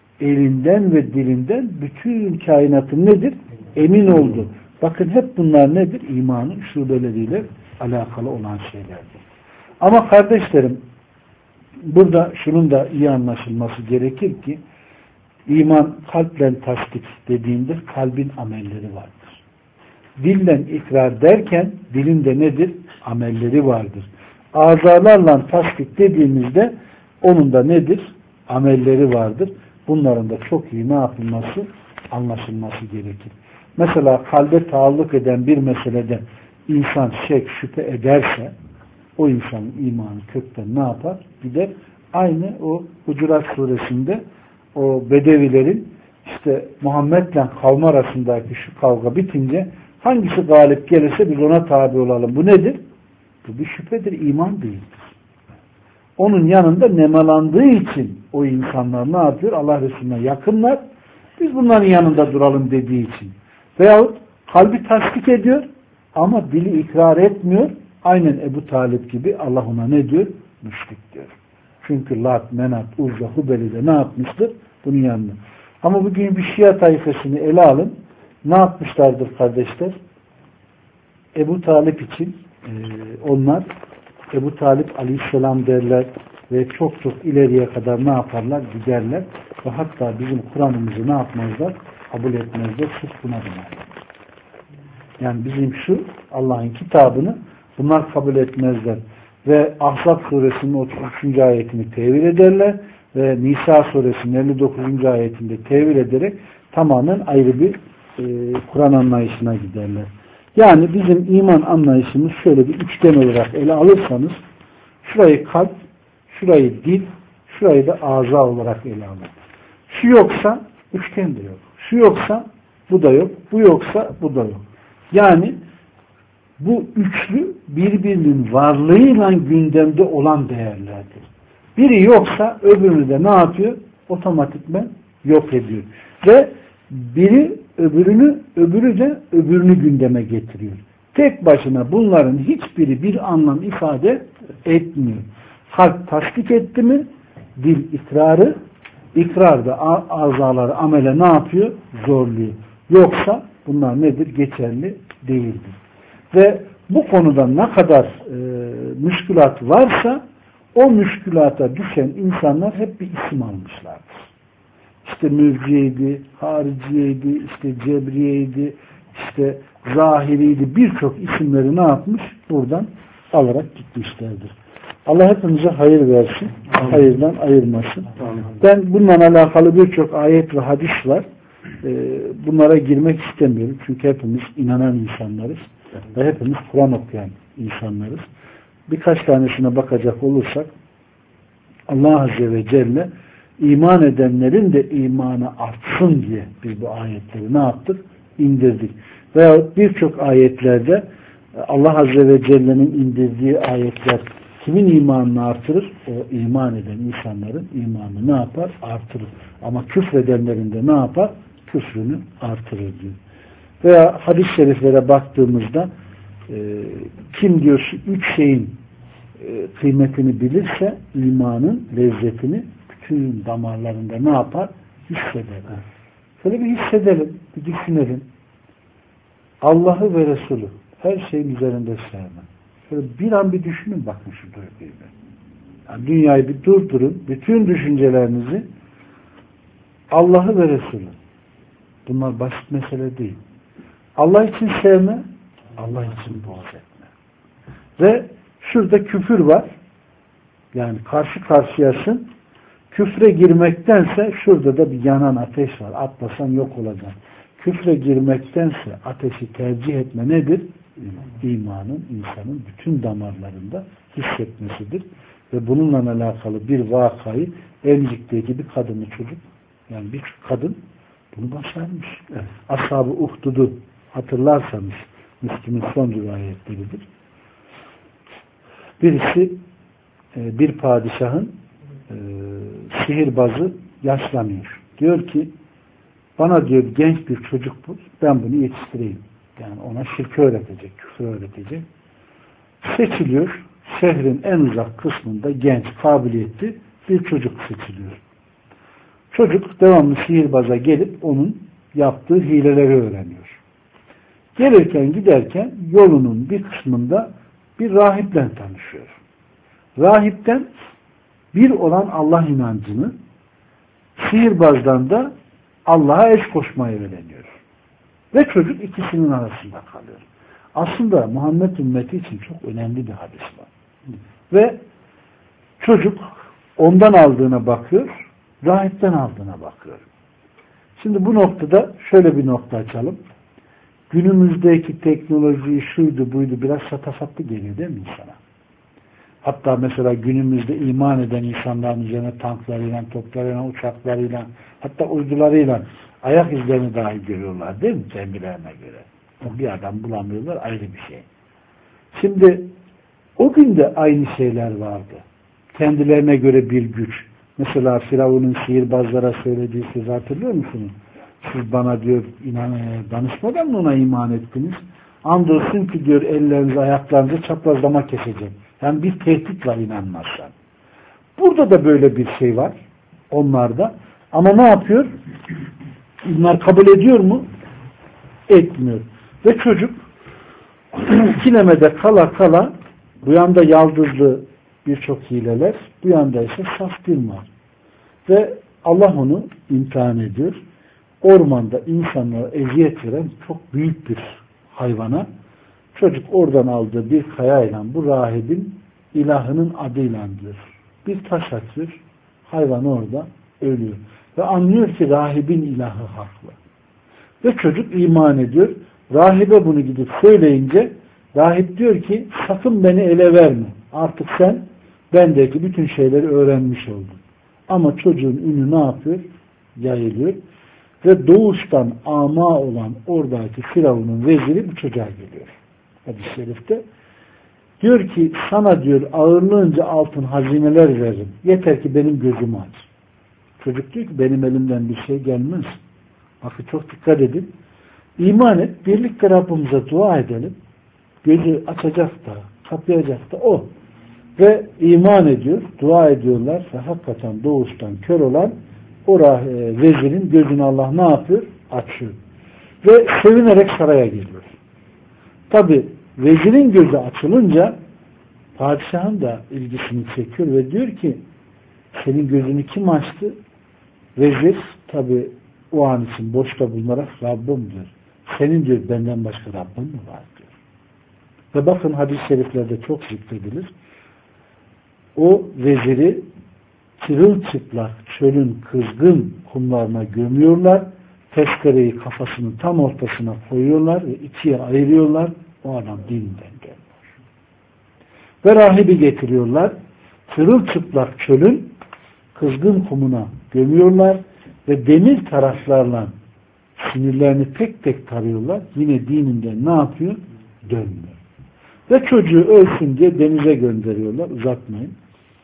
elinden ve dilinden bütün kainatın nedir? Emin oldu. Bakın hep bunlar nedir? İmanın şubeleriyle alakalı olan şeylerdir. Ama kardeşlerim, burada şunun da iyi anlaşılması gerekir ki iman kalple tasdik dediğinde kalbin amelleri vardır. Dillen ikrar derken dilinde nedir? Amelleri vardır. Azalarla tasdik dediğimizde onun da nedir? Amelleri vardır. Bunların da çok iyi ne yapılması? Anlaşılması gerekir. Mesela kalbe taalluk eden bir meselede insan şek, şüphe ederse o insanın imanı kökten ne yapar? Gider. Aynı o Hucurat suresinde o Bedevilerin işte Muhammed'le kavmi arasındaki şu kavga bitince hangisi galip gelirse biz ona tabi olalım. Bu nedir? Bu bir şüphedir, iman değildir. Onun yanında nemalandığı için o insanlar ne yapıyor? Allah Resulüne yakınlar. Biz bunların yanında duralım dediği için. Veyahut kalbi tasdik ediyor ama dili ikrar etmiyor. Aynen Ebu Talip gibi Allah ona ne diyor? Müşrik diyor. Çünkü Lat, Menat, Uzza, Hubeli de ne yapmıştır? Bunun yanında. Ama bugün bir Şia tayfasını ele alın. Ne yapmışlardır kardeşler? Ebu Talip için e, onlar Ebu Talip aleyhisselam derler ve çok çok ileriye kadar ne yaparlar? Giderler ve hatta bizim Kur'an'ımızı ne yapmazlar? Kabul etmezler. Sırf buna biner. Yani bizim şu Allah'ın kitabını bunlar kabul etmezler. Ve Ahzab suresinin otuz üçüncü ayetini tevil ederler ve Nisa suresinin elli dokuzuncu ayetinde tevil ederek tamamen ayrı bir e, Kur'an anlayışına giderler. Yani bizim iman anlayışımız şöyle bir üçgen olarak ele alırsanız şurayı kalp, şurayı dil, şurayı da ağza olarak ele alın. Şu yoksa üçgen de yok. Şu yoksa bu da yok. Bu yoksa bu da yok. Yani bu üçlü birbirinin varlığıyla gündemde olan değerlerdir. Biri yoksa öbürünü de ne yapıyor? Otomatikmen yok ediyor. Ve biri öbürünü, öbürü de öbürünü gündeme getiriyor. Tek başına bunların hiçbiri bir anlam ifade etmiyor. Kalp tasdik etti mi, dil ikrarı, ikrar da azaları amele ne yapıyor? Zorluyor. Yoksa bunlar nedir? Geçerli değildir. Ve bu konuda ne kadar e, müşkülat varsa o müşkülata düşen insanlar hep bir isim almışlardır. İşte mürciyeydi, hariciyeydi, işte cebriyeydi, işte zahiriydi, birçok isimleri ne yapmış? Buradan alarak gitmişlerdir. Allah hepimize hayır versin, Amin. Hayırdan ayırmasın. Amin. Ben bununla alakalı birçok ayet ve hadis var. Bunlara girmek istemiyorum. Çünkü hepimiz inanan insanlarız. Ve hepimiz Kur'an okuyan insanlarız. Birkaç tanesine bakacak olursak Allah Azze ve Celle iman edenlerin de imanı artsın diye biz bu ayetleri ne yaptık? İndirdik. Veya birçok ayetlerde Allah Azze ve Celle'nin indirdiği ayetler kimin imanını artırır? O iman eden insanların imanını ne yapar? Artırır. Ama küfredenlerin de ne yapar? Küfrünü artırır diyor. Veya hadis-i şeriflere baktığımızda e, kim diyor şu üç şeyin e, kıymetini bilirse imanın lezzetini bütün damarlarında ne yapar? Hisseder. Şöyle bir hissedelim, bir düşünelim. Allah'ı ve Resulü her şeyin üzerinde sevme. Şöyle bir an bir düşünün bakın şu duyguyu. Yani dünyayı bir durdurun. Bütün düşüncelerinizi Allah'ı ve Resulü. Bunlar basit mesele değil. Allah için sevme, Allah için buğz etme. Ve şurada küfür var. Yani karşı karşıyasın. Küfre girmektense şurada da bir yanan ateş var. Atlasan yok olacaksın. Küfre girmektense ateşi tercih etme nedir? İmanın insanın bütün damarlarında hissetmesidir. Ve bununla alakalı bir vakayı Emcik'teki bir kadını çocuk, yani bir kadın bunu başarmış. Evet. Ashab-ı Uhdud'u hatırlarsanız Müslüm'ün son rivayetleridir. Birisi bir padişahın e, sihirbazı yaşlanıyor. Diyor ki bana diyor genç bir çocuk bul, ben bunu yetiştireyim. Yani ona şirki öğretecek, küfür öğretecek. Seçiliyor. Şehrin en uzak kısmında genç, kabiliyetli bir çocuk seçiliyor. Çocuk devamlı sihirbaza gelip onun yaptığı hileleri öğreniyor. Gelirken giderken yolunun bir kısmında bir rahiple tanışıyor. Rahipten bir olan Allah inancını, sihirbazdan da Allah'a eş koşmayı öğreniyor. Ve çocuk ikisinin arasında kalıyor. Aslında Muhammed ümmeti için çok önemli bir hadis var. Ve çocuk ondan aldığına bakıyor, rahipten aldığına bakıyor. Şimdi bu noktada şöyle bir nokta açalım. Günümüzdeki teknoloji şuydu buydu biraz şatafatlı geliyor değil mi insana? Hatta mesela günümüzde iman eden insanların üzerine tanklarıyla, toplarıyla, uçaklarıyla, hatta uydularıyla ayak izlerini dahi görüyorlar değil mi kendilerine göre? Bir adam bulamıyorlar ayrı bir şey. Şimdi o gün de aynı şeyler vardı. Kendilerine göre bir güç. Mesela Firavun'un sihirbazlara söylediği sözü hatırlıyor musunuz? Siz bana diyor inan, danışmadan mı ona iman ettiniz? Andolsun ki diyor ellerinizi ayaklarınızı çaprazlama keseceğim. Yani bir tehditle inanmazsan. Burada da böyle bir şey var. Onlarda. Ama ne yapıyor? Bunlar kabul ediyor mu? Etmiyor. Ve çocuk ikilemede kala kala bu yanda yaldızlı birçok hileler, bu yanda ise saf din var. Ve Allah onu imtihan ediyor. Ormanda insanlara eziyet veren çok büyük bir hayvana çocuk oradan aldığı bir kayayla bu rahibin ilahının adıyla diyor. Bir taş atıyor. Hayvan orada ölüyor. Ve anlıyor ki rahibin ilahı haklı. Ve çocuk iman ediyor. Rahibe bunu gidip söyleyince rahip diyor ki sakın beni ele verme. Artık sen bendeki bütün şeyleri öğrenmiş oldun. Ama çocuğun ünü ne yapıyor? Yayılıyor. Ve doğuştan ama olan oradaki Firavun'un veziri bu çocuğa geliyor. Hadis-i şerifte. Diyor ki sana diyor ağırlığınca altın hazineler veririm. Yeter ki benim gözümü aç. Çocuk diyor ki benim elimden bir şey gelmez. Bakın çok dikkat edin. İman et. Birlikte Rabbimize dua edelim. Gözü açacak da, kapayacak da o. Ve iman ediyor. Dua ediyorlar. Ve hakikaten doğuştan kör olan o vezirin gözünü Allah ne yapıyor? Açıyor. Ve sevinerek saraya geliyor. Tabi vezirin gözü açılınca padişahın da ilgisini çekiyor ve diyor ki senin gözünü kim açtı? Vezir tabi o an için boşta bulunarak Rabbim diyor. Senin diyor benden başka Rabbim mi var diyor. Ve bakın hadis-i şeriflerde çok zikredilir. O veziri çırılçıplak çölün kızgın kumlarına gömüyorlar. Tezkereyi kafasının tam ortasına koyuyorlar ve ikiye ayırıyorlar. O adam dininden gelmiyor. Ve rahibi getiriyorlar. Çırılçıplak çölün kızgın kumuna gömüyorlar ve demir taraflarla sinirlerini tek tek tarıyorlar. Yine dininden ne yapıyor? Dönmüyor. Ve çocuğu ölsün diye denize gönderiyorlar. Uzatmayın.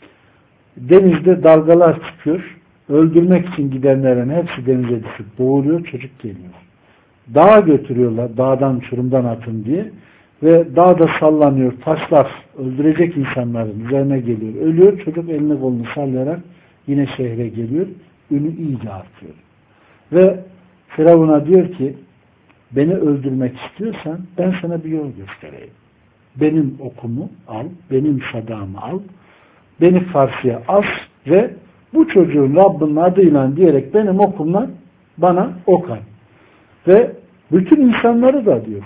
Denizde dalgalar çıkıyor. Öldürmek için gidenlerin hepsi denize düşüp boğuluyor. Çocuk geliyor. Dağa götürüyorlar. Dağdan uçurumdan atın diye. Ve dağda sallanıyor. Taşlar öldürecek insanların üzerine geliyor. Ölüyor. Çocuk elini kolunu sallayarak yine şehre geliyor. Ünü iyice artıyor. Ve Firavun'a diyor ki beni öldürmek istiyorsan ben sana bir yol göstereyim. Benim okumu al. Benim sadağımı al. Beni karşıya as ve bu çocuğun Rabbinin adıyla diyerek benim okumla bana ok at. Ve bütün insanları da diyor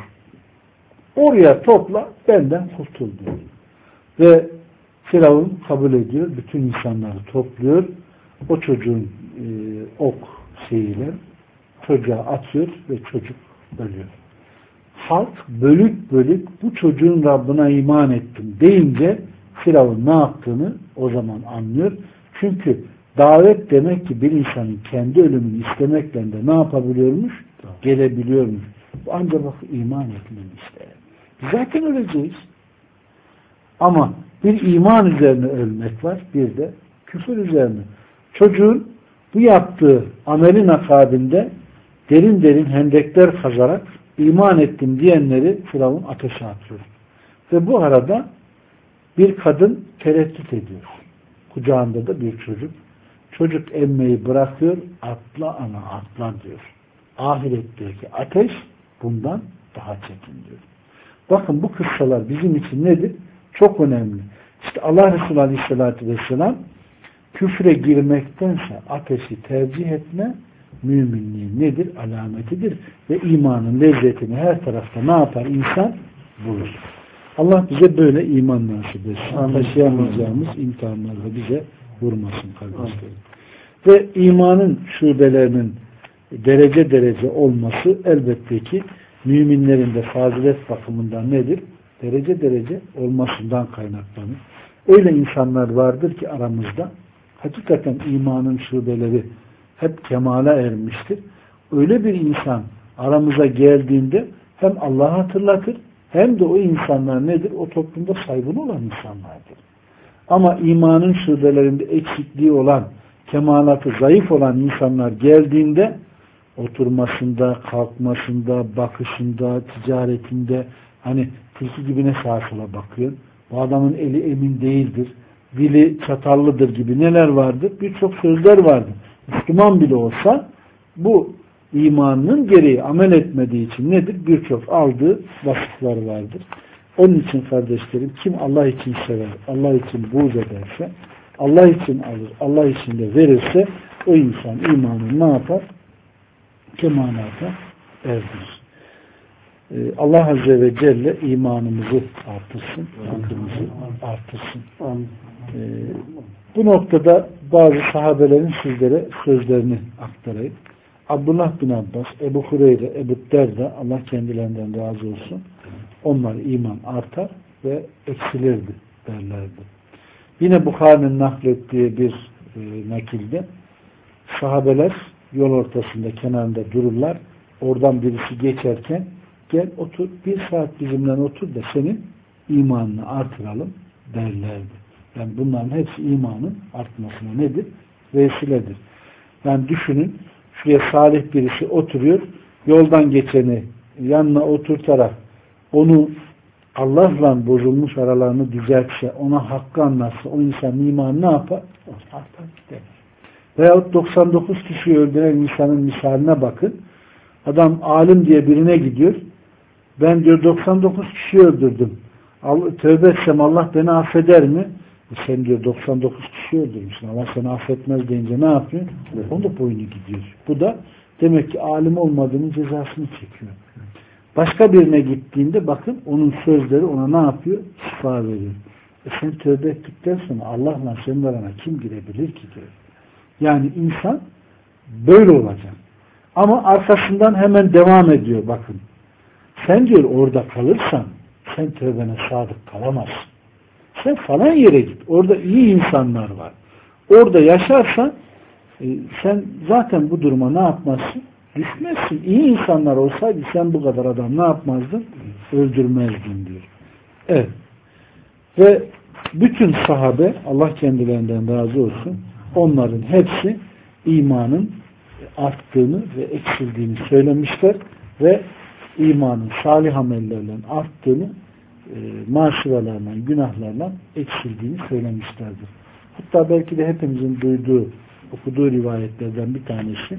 oraya topla benden kurtul diyor. Ve Firavun kabul ediyor. Bütün insanları topluyor. O çocuğun e, ok şeyiyle çocuğa atıyor ve çocuk ölüyor. Halk bölük bölük bu çocuğun Rabbine iman ettim deyince Firavun ne yaptığını o zaman anlıyor. Çünkü davet demek ki bir insanın kendi ölümünü istemekle de ne yapabiliyormuş? Gelebiliyormuş. Bu ancak bak iman etmeyi işte. Biz zaten öleceğiz. Ama bir iman üzerine ölmek var. Bir de küfür üzerine. Çocuğun bu yaptığı amelin akabinde derin derin hendekler kazarak iman ettim diyenleri Firavun ateşe atıyor. Ve bu arada bir kadın tereddüt ediyor. Kucağında da bir çocuk. Çocuk emmeyi bırakıyor. Atla ana atla diyor. Ahiretteki ateş bundan daha çetin diyor. Bakın bu kıssalar bizim için nedir? Çok önemli. İşte Allah Resulü Aleyhisselatü Vesselam küfre girmektense ateşi tercih etme müminliğin nedir? Alametidir. Ve imanın lezzetini her tarafta ne yapar? İnsan bulur. Allah bize böyle iman nasip etsin. Taşıyamayacağımız imtihanlarla bize vurmasın kardeşlerim. Ve imanın şubelerinin derece derece olması elbette ki müminlerin de fazilet bakımından nedir? Derece derece olmasından kaynaklanır. Öyle insanlar vardır ki aramızda hakikaten imanın şubeleri hep kemale ermiştir. Öyle bir insan aramıza geldiğinde hem Allah'ı hatırlatır hem de o insanlar nedir? O toplumda saygın olan insanlardır. Ama imanın şubelerinde eksikliği olan, kemalatı zayıf olan insanlar geldiğinde oturmasında, kalkmasında, bakışında, ticaretinde hani tilki gibi ne sağa sola bakıyor. Bu adamın eli emin değildir. Dili çatallıdır gibi neler vardır? Birçok sözler vardır. Müslüman bile olsa bu imanının gereği amel etmediği için nedir? Birçok aldığı vasıflar vardır. Onun için kardeşlerim kim Allah için sever, Allah için buğz ederse, Allah için alır, Allah için de verirse o insan imanını ne yapar? Kemalata erdirir. Ee, Allah Azze ve Celle imanımızı artırsın, yankımızı artırsın. Ee, bu noktada bazı sahabelerin sizlere sözlerini aktarayım. Abdullah bin Abbas, Ebu Hureyre, Ebu Derda, Allah kendilerinden razı olsun. Onlar iman artar ve eksilirdi derlerdi. Yine Bukhari'nin naklettiği bir e, nakilde sahabeler yol ortasında kenarında dururlar. Oradan birisi geçerken gel otur bir saat bizimle otur da senin imanını artıralım derlerdi. Yani bunların hepsi imanın artmasına nedir? Vesiledir. Yani düşünün şuraya salih birisi oturuyor. Yoldan geçeni yanına oturtarak onu Allah'la bozulmuş aralarını düzeltse, ona hakkı anlatsa, o insan imanı ne yapar? Artar gider. Veyahut doksan dokuz kişiyi öldüren insanın misaline bakın. Adam alim diye birine gidiyor. Ben diyor doksan dokuz kişiyi öldürdüm. Tövbe etsem Allah beni affeder mi? E sen diyor doksan dokuz kişi öldürmüşsün. Allah seni affetmez deyince ne yapıyor? Onun da boynu gidiyor. Bu da demek ki alim olmadığının cezasını çekiyor. Başka birine gittiğinde bakın onun sözleri ona ne yapıyor? Şifa veriyor. E sen tövbe ettikten sonra Allah'la senin arana kim girebilir ki diyor. Yani insan böyle olacak. Ama arkasından hemen devam ediyor bakın. Sen diyor orada kalırsan sen tövbene sadık kalamazsın. Sen falan yere git. Orada iyi insanlar var. Orada yaşarsan e, sen zaten bu duruma ne yapmazsın? Düşmezsin. İyi insanlar olsaydı sen bu kadar adam ne yapmazdın? Öldürmezdin diyor. Evet. Ve bütün sahabe Allah kendilerinden razı olsun onların hepsi imanın arttığını ve eksildiğini söylemişler ve imanın salih amellerle arttığını e, maşıvalarla, günahlarla eksildiğini söylemişlerdir. Hatta belki de hepimizin duyduğu, okuduğu rivayetlerden bir tanesi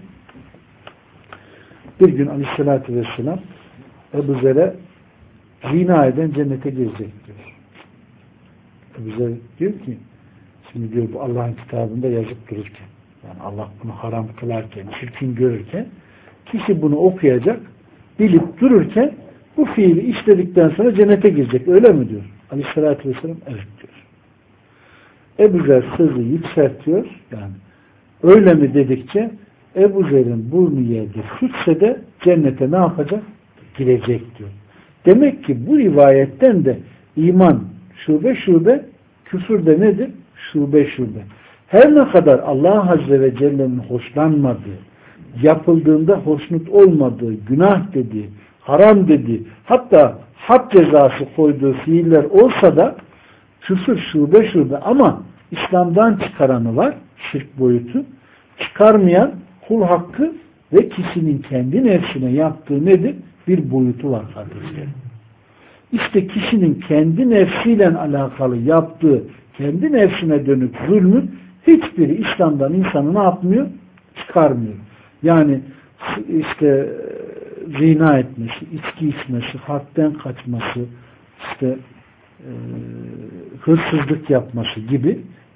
bir gün Aleyhisselatü Vesselam Ebu Zer'e zina eden cennete girecek diyor. Ebu Zer diyor ki şimdi diyor bu Allah'ın kitabında yazıp dururken yani Allah bunu haram kılarken, çirkin görürken kişi bunu okuyacak bilip dururken bu fiili işledikten sonra cennete girecek. Öyle mi diyor? Aleyhisselatü Vesselam evet diyor. Ebu Zer sözü yükseltiyor yani öyle mi dedikçe Ebu Zer'in burnu yerde sürtse de cennete ne yapacak? Girecek diyor. Demek ki bu rivayetten de iman şube şube, küfür de nedir? Şube şube. Her ne kadar Allah Azze ve Celle'nin hoşlanmadığı, yapıldığında hoşnut olmadığı, günah dediği, haram dediği, hatta had cezası koyduğu fiiller olsa da küfür şube şube ama İslam'dan çıkaranı var, şirk boyutu. Çıkarmayan kul hakkı ve kişinin kendi nefsine yaptığı nedir? Bir boyutu var kardeşlerim. İşte kişinin kendi nefsiyle alakalı yaptığı, kendi nefsine dönük zulmün hiçbiri İslam'dan insanı ne yapmıyor? Çıkarmıyor. Yani işte zina etmesi, içki içmesi, hadden kaçması, işte e, hırsızlık yapması gibi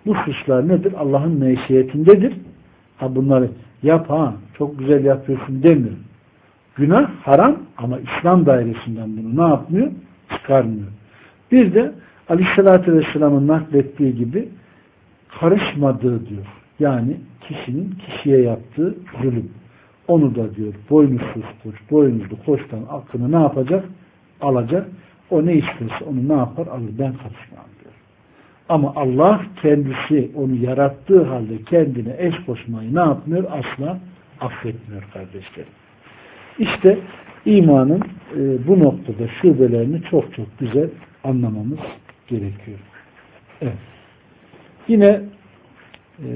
Bu suçlar nedir? Allah'ın meşiyetindedir. Ha bunları yap ha, çok güzel yapıyorsun demiyor. Günah haram ama İslam dairesinden bunu ne yapmıyor? Çıkarmıyor. Bir de Aleyhisselatü Vesselam'ın naklettiği gibi karışmadığı diyor. Yani kişinin kişiye yaptığı zulüm. Onu da diyor boynuzsuz koç, boynuzlu koçtan hakkını ne yapacak? Alacak. O ne isterse onu ne yapar? Alır. Ben karışmam diyor. Ama Allah kendisi onu yarattığı halde kendine eş koşmayı ne yapmıyor? Asla affetmiyor kardeşlerim. İşte imanın e, bu noktada şubelerini çok çok güzel anlamamız gerekiyor. Evet. Yine e,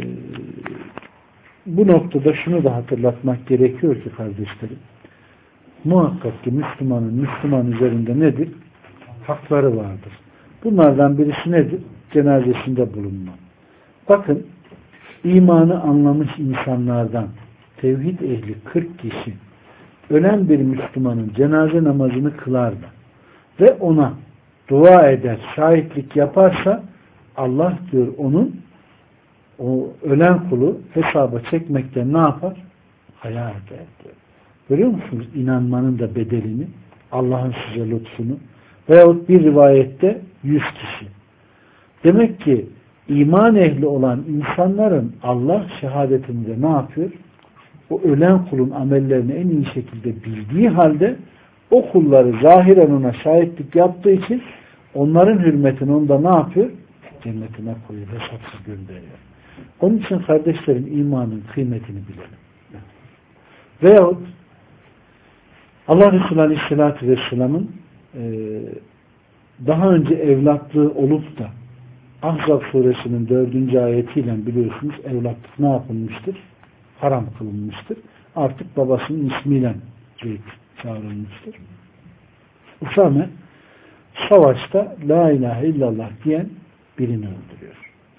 bu noktada şunu da hatırlatmak gerekiyor ki kardeşlerim, muhakkak ki Müslümanın Müslüman üzerinde nedir? Hakları vardır. Bunlardan birisi nedir? Cenazesinde bulunma. Bakın, imanı anlamış insanlardan tevhid ehli kırk kişi ölen bir Müslümanın cenaze namazını kılar da ve ona dua eder, şahitlik yaparsa Allah diyor onun o ölen kulu hesaba çekmekten ne yapar? Hayal eder diyor. Görüyor musunuz inanmanın da bedelini, Allah'ın size lütfunu? Veyahut bir rivayette yüz kişi. Demek ki iman ehli olan insanların Allah şehadetinde ne yapıyor? O ölen kulun amellerini en iyi şekilde bildiği halde o kulları zahiren ona şahitlik yaptığı için onların hürmetini onda ne yapıyor? Cennetine koyuyor, hesapsız gönderiyor. Onun için kardeşlerim imanın kıymetini bilelim. Veyahut Allah Resulü Aleyhisselatü Vesselam'ın e, daha önce evlatlığı olup da Ahzab suresinin dördüncü ayetiyle biliyorsunuz evlatlık ne yapılmıştır? Haram kılınmıştır. Artık babasının ismiyle çağrılmıştır. Usame savaşta La ilahe illallah diyen birini öldürüyor.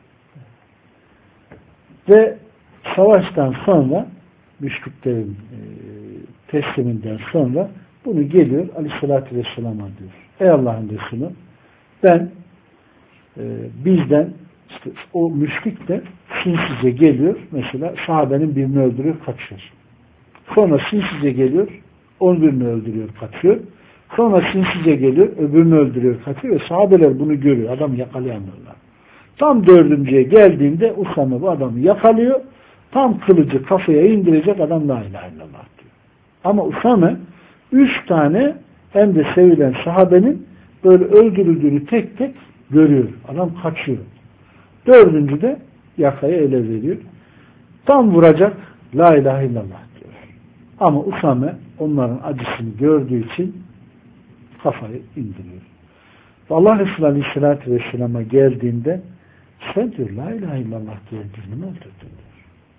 Ve savaştan sonra müşriklerin e, tesliminden sonra bunu geliyor Aleyhisselatü Vesselam'a diyor. Ey Allah'ın Resulü ben e, bizden işte o müşrik de sinsice geliyor mesela sahabenin birini öldürüyor kaçıyor. Sonra sinsice geliyor on birini öldürüyor kaçıyor. Sonra sinsice geliyor öbürünü öldürüyor kaçıyor ve sahabeler bunu görüyor. Adamı yakalayamıyorlar. Tam dördüncüye geldiğinde Usame bu adamı yakalıyor. Tam kılıcı kafaya indirecek adam la ilahe illallah diyor. Ama Usame üç tane hem de sevilen sahabenin böyle öldürüldüğünü tek tek görüyor. Adam kaçıyor. Dördüncü de yakayı ele veriyor. Tam vuracak la ilahe illallah diyor. Ama Usame onların acısını gördüğü için kafayı indiriyor. Allah Resulü Aleyhisselatü Vesselam'a geldiğinde sen diyor la ilahe illallah diye birini mi öldürdün diyor.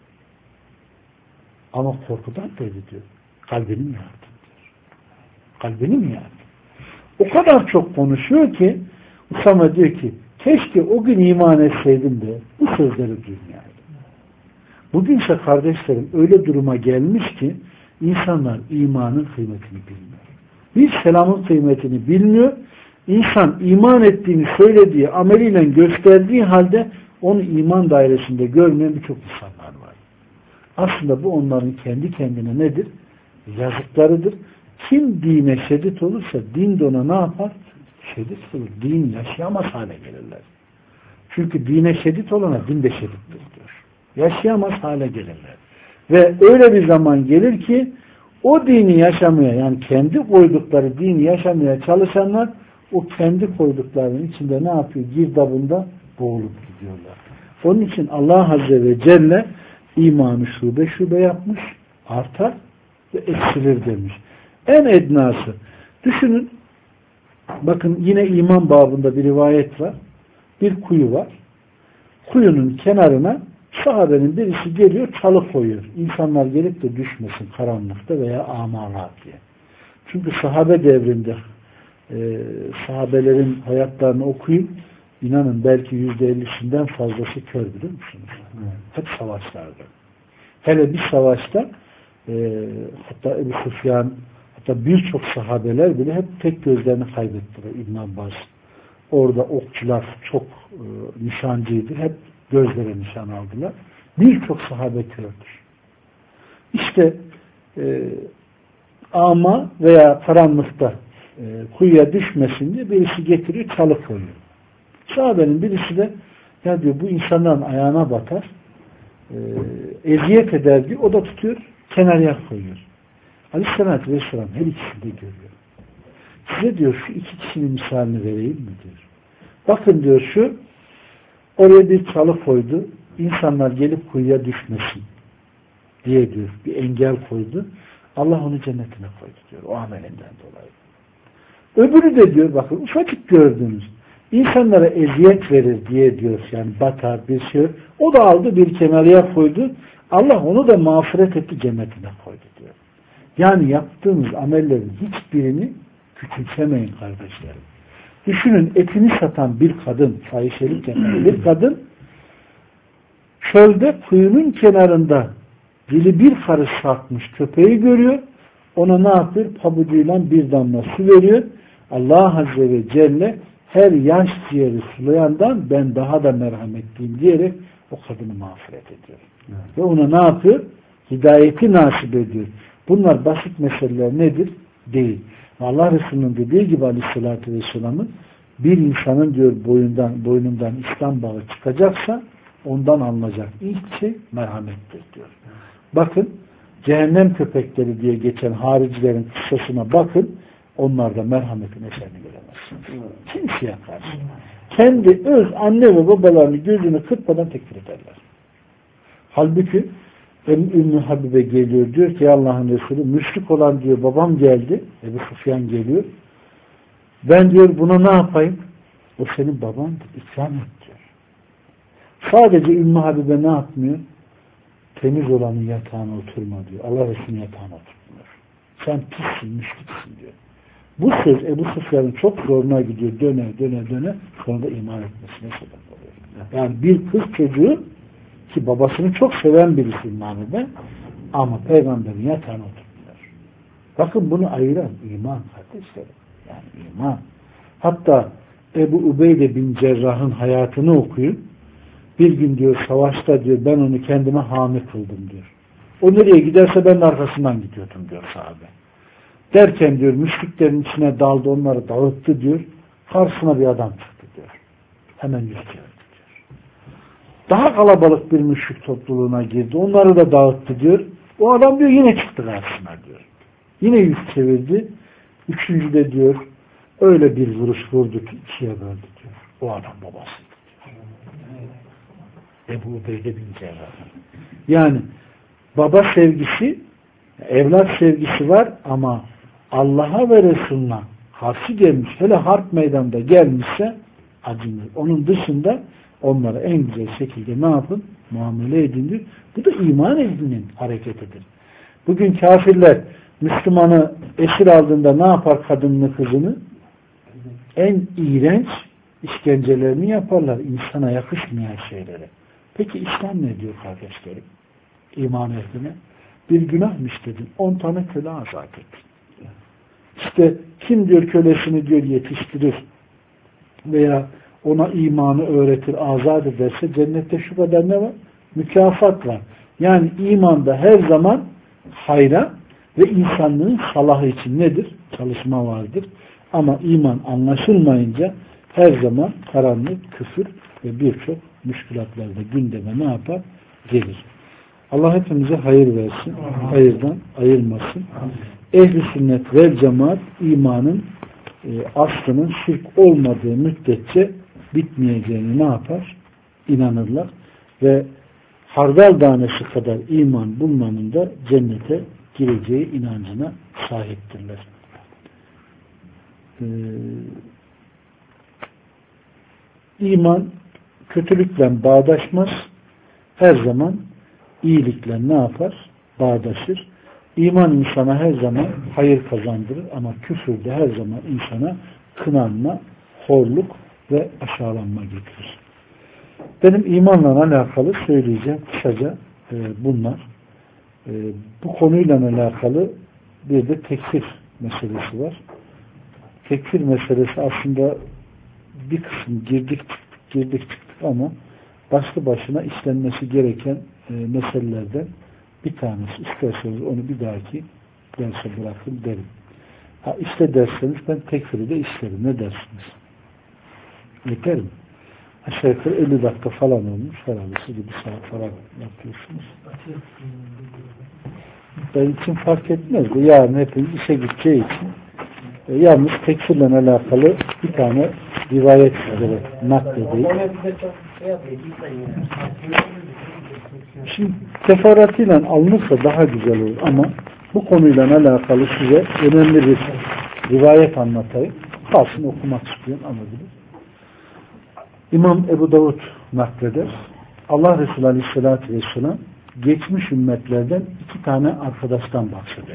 Ama korkudan dedi diyor. Kalbini mi yardın diyor. Kalbini mi yardın? O kadar çok konuşuyor ki Usame diyor ki keşke o gün iman etseydim de bu sözleri duymayaydım. Bugünse kardeşlerim öyle duruma gelmiş ki insanlar imanın kıymetini bilmiyor. Bir selamın kıymetini bilmiyor. İnsan iman ettiğini söylediği, ameliyle gösterdiği halde onu iman dairesinde görmeyen birçok insanlar var. Aslında bu onların kendi kendine nedir? Yazıklarıdır. Kim dine şiddet olursa din de ona ne yapar? Şiddet olur. Din yaşayamaz hale gelirler. Çünkü dine şiddet olana din de şiddettir diyor. Yaşayamaz hale gelirler. Ve öyle bir zaman gelir ki o dini yaşamaya yani kendi koydukları dini yaşamaya çalışanlar o kendi koyduklarının içinde ne yapıyor? Girdabında boğulup gidiyorlar. Onun için Allah Azze ve Celle imanı şube şube yapmış, artar ve eksilir demiş. En ednası. Düşünün, bakın yine iman babında bir rivayet var. Bir kuyu var. Kuyunun kenarına sahabenin birisi geliyor, çalı koyuyor. İnsanlar gelip de düşmesin karanlıkta veya amalar diye. Çünkü sahabe devrinde e, sahabelerin hayatlarını okuyun, inanın belki yüzde ellisinden fazlası kör biliyor musunuz? Evet. Hep savaşlarda. Hele bir savaşta e, hatta Ebu Sufyan hatta birçok sahabeler bile hep tek gözlerini kaybettiler. İbn Abbas. Orada okçular çok e, nişancıydı. Hep gözlere nişan aldılar. Birçok sahabe kördür. İşte e, ama veya karanlıkta e, kuyuya düşmesin diye birisi getiriyor, çalı koyuyor. Sahabenin birisi de ya diyor bu insanların ayağına batar, e, eziyet eder diyor. O da tutuyor, kenarıya koyuyor. Aleyhisselatü Vesselam her ikisini de görüyor. Size diyor şu iki kişinin misalini vereyim mi diyor. Bakın diyor şu oraya bir çalı koydu. İnsanlar gelip kuyuya düşmesin diye diyor. Bir engel koydu. Allah onu cennetine koydu diyor. O amelinden dolayı. Öbürü de diyor bakın ufacık gördünüz. İnsanlara eziyet verir diye diyor. Yani batar bir şey. O da aldı bir kenarıya koydu. Allah onu da mağfiret etti cennetine koydu diyor. Yani yaptığımız amellerin hiçbirini küçümsemeyin kardeşlerim. Düşünün etini satan bir kadın, fahişelik yapan bir kadın çölde kuyunun kenarında dili bir karış sarkmış köpeği görüyor. Ona ne yapıyor? Pabucuyla bir damla su veriyor. Allah Azze ve Celle her yaş ciğeri sulayandan ben daha da merhametliyim diyerek o kadını mağfiret ediyor. Evet. Ve ona ne yapıyor? Hidayeti nasip ediyor. Bunlar basit meseleler nedir? Değil. Allah Resulü'nün dediği gibi Aleyhisselatü Vesselam'ın bir insanın diyor boyundan, boynundan İslam bağı çıkacaksa ondan alınacak ilk şey merhamettir diyor. Bakın cehennem köpekleri diye geçen haricilerin kıssasına bakın, onlarda merhametin eserini göremezsiniz. Kimseye karşı. Kendi öz anne ve babalarını gözünü kırpmadan tekfir ederler. Halbuki Ümmü Habibe geliyor diyor ki Allah'ın Resulü müşrik olan diyor babam geldi. Ebu Sufyan geliyor. Ben diyor buna ne yapayım? O senin babandır. İkram et diyor. Sadece Ümmü Habibe ne yapmıyor? Temiz olanın yatağına oturma diyor. Allah Resulü'nün yatağına oturmuyor. Sen pissin, müşriksin diyor. Bu söz Ebu Sufyan'ın çok zoruna gidiyor. Döne döne döne sonra da iman etmesine sebep oluyor. Yani bir kız çocuğu ki babasını çok seven birisi Ümmü Habibe ama peygamberin yatağına oturmuyor. Bakın bunu ayıran iman kardeşlerim. Yani iman. Hatta Ebu Ubeyde bin Cerrah'ın hayatını okuyun. Bir gün diyor savaşta diyor ben onu kendime hami kıldım diyor. O nereye giderse ben arkasından gidiyordum diyor sahabe. Derken diyor müşriklerin içine daldı onları dağıttı diyor. Karşısına bir adam çıktı diyor. Hemen yüz çevirdi diyor. Daha kalabalık bir müşrik topluluğuna girdi. Onları da dağıttı diyor. O adam diyor yine çıktı karşısına diyor. Yine yüz çevirdi. Üçüncü de diyor öyle bir vuruş vurdu ki ikiye böldü diyor. O adam babasıydı diyor. Ebu Ubeyde bin Cerrah. Yani baba sevgisi, evlat sevgisi var ama Allah'a ve Resulüne karşı gelmiş, hele harp meydanında gelmişse acınır. Onun dışında onlara en güzel şekilde ne yapın? Muamele edindir. Bu da iman ehlinin hareketidir. Bugün kafirler Müslümanı esir aldığında ne yapar kadınını kızını? En iğrenç işkencelerini yaparlar. İnsana yakışmayan şeyleri. Peki İslam ne diyor kardeşlerim? İman ehline. Bir günah mı işledin? On tane köle azat et. İşte kim diyor kölesini diyor yetiştirir veya ona imanı öğretir, azat ederse cennette şu kadar ne var? Mükafat var. Yani imanda her zaman hayra ve insanlığın salahı için nedir? Çalışma vardır. Ama iman anlaşılmayınca her zaman karanlık, küfür ve birçok müşkülatlarda gündeme ne yapar? Gelir. Allah hepimize hayır versin. Hayırdan ayırmasın. Ehl-i sünnet vel cemaat imanın e, aslının şirk olmadığı müddetçe bitmeyeceğini ne yapar? İnanırlar. Ve hardal tanesi kadar iman bulmanın da cennete gireceği inancına sahiptirler. Ee, iman kötülükle bağdaşmaz. Her zaman iyilikle ne yapar? Bağdaşır. İman insana her zaman hayır kazandırır ama küfür de her zaman insana kınanma, horluk ve aşağılanma getirir. Benim imanla alakalı söyleyeceğim kısaca e, bunlar. E, bu konuyla alakalı bir de tekfir meselesi var. Tekfir meselesi aslında bir kısım girdik çıktık, girdik çıktık ama başlı başına işlenmesi gereken e, meselelerden bir tanesi. İsterseniz onu bir dahaki derse bırakın derim. Ha işte derseniz ben tekfiri de işlerim. Ne dersiniz? Yeter mi? Aşağı yukarı elli dakika falan olmuş. Herhalde siz de bir saat falan yapıyorsunuz. Benim için fark etmez. Yarın hepimiz işe gideceği için e, yalnız tekfirle alakalı bir tane rivayet üzere nakledeyim. Şimdi teferruatıyla alınırsa daha güzel olur ama bu konuyla alakalı size önemli bir rivayet anlatayım. Kalsın okumak isteyen alabilir. İmam Ebu Davud nakleder. Allah Resulü Aleyhisselatü Vesselam geçmiş ümmetlerden iki tane arkadaştan bahseder.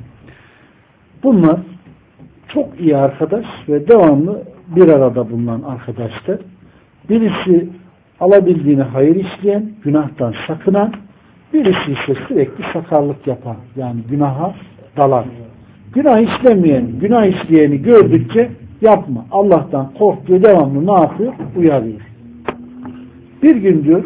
Bunlar çok iyi arkadaş ve devamlı bir arada bulunan arkadaşlar. Birisi alabildiğine hayır işleyen, günahtan sakınan, birisi ise sürekli sakarlık yapan, yani günaha dalan. Günah işlemeyen, günah işleyeni gördükçe yapma, Allah'tan kork diye devamlı ne yapıyor? Uyarıyor. Bir gün diyor,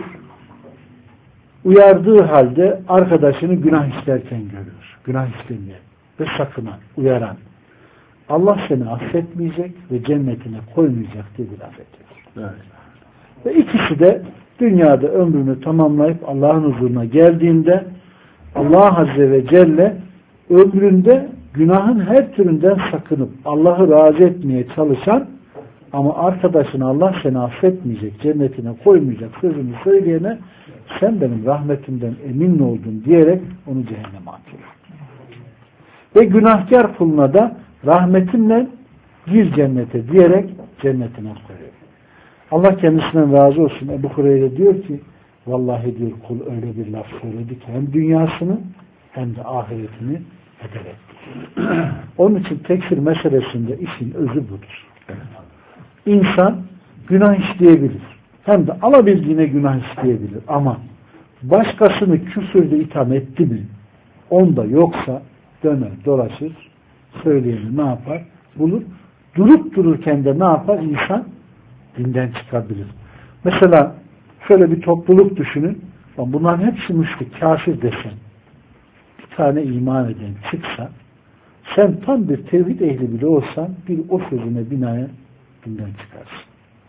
uyardığı halde arkadaşını günah işlerken görüyor. Günah işlemeyen ve sakınan, uyaran. Allah seni affetmeyecek ve cennetine koymayacak diye bir affediyor. Evet. Ve ikisi de dünyada ömrünü tamamlayıp Allah'ın huzuruna geldiğinde Allah Azze ve Celle ömründe günahın her türünden sakınıp Allah'ı razı etmeye çalışan ama arkadaşına Allah seni affetmeyecek, cennetine koymayacak sözünü söyleyene sen benim rahmetimden emin oldun diyerek onu cehenneme atıyor. Ve günahkar kuluna da rahmetimle gir cennete diyerek cennetine koyuyor. Allah kendisinden razı olsun. Ebu Hureyre diyor ki vallahi diyor kul öyle bir laf söyledi ki hem dünyasını hem de ahiretini heder etti. Onun için tekfir meselesinde işin özü budur. İnsan günah işleyebilir. Hem de alabildiğine günah işleyebilir. Ama başkasını küfürle itham etti mi onda yoksa döner dolaşır söyleyeni ne yapar? Bulur. Durup dururken de ne yapar? İnsan dinden çıkabilir. Mesela şöyle bir topluluk düşünün. Bunların hepsi müşrik, kafir desen. Bir tane iman eden çıksa sen tam bir tevhid ehli bile olsan bir o sözüne binaen dinden çıkarsın.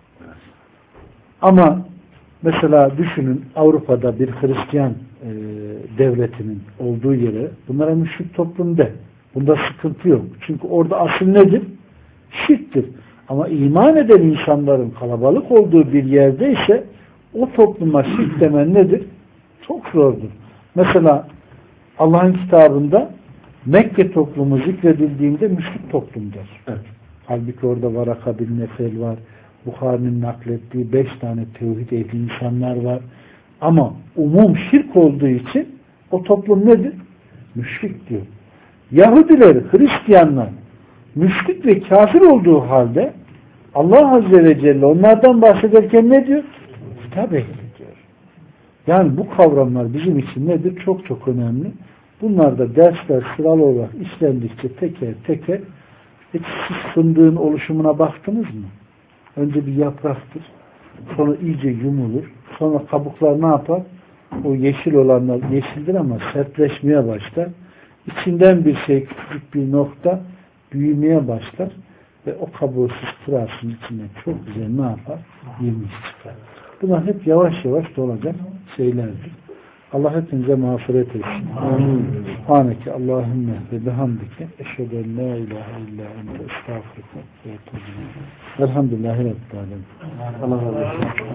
Ama mesela düşünün Avrupa'da bir Hristiyan e, devletinin olduğu yere bunlara müşrik toplum de. Bunda sıkıntı yok. Çünkü orada asıl nedir? Şirktir. Ama iman eden insanların kalabalık olduğu bir yerde ise o topluma şirk demen nedir? Çok zordur. Mesela Allah'ın kitabında Mekke toplumu zikredildiğinde müşrik toplum der. Evet. Halbuki orada Varaka bin Nefel var. Bukhari'nin naklettiği beş tane tevhid ehli insanlar var. Ama umum şirk olduğu için o toplum nedir? Müşrik diyor. Yahudiler, Hristiyanlar müşrik ve kafir olduğu halde Allah Azze ve Celle onlardan bahsederken ne diyor? Kitap ehli diyor. Yani bu kavramlar bizim için nedir? Çok çok önemli. Bunlar da dersler sıralı olarak işlendikçe teker teker hiç siz fındığın oluşumuna baktınız mı? Önce bir yapraktır. Sonra iyice yumulur. Sonra kabuklar ne yapar? O yeşil olanlar yeşildir ama sertleşmeye başlar. İçinden bir şey, küçük bir nokta büyümeye başlar ve o kabuğu siz kırarsın içine çok güzel ne yapar? Yemiş çıkar. Bunlar hep yavaş yavaş dolacak şeylerdir. Allah hepinize mağfiret etsin. Amin. Subhaneke Allahümme ve bihamdike eşhedü en la ilahe illa ente estağfurullah ve etûbü ileyk. Elhamdülillahi Rabbil alemin. Allah razı olsun.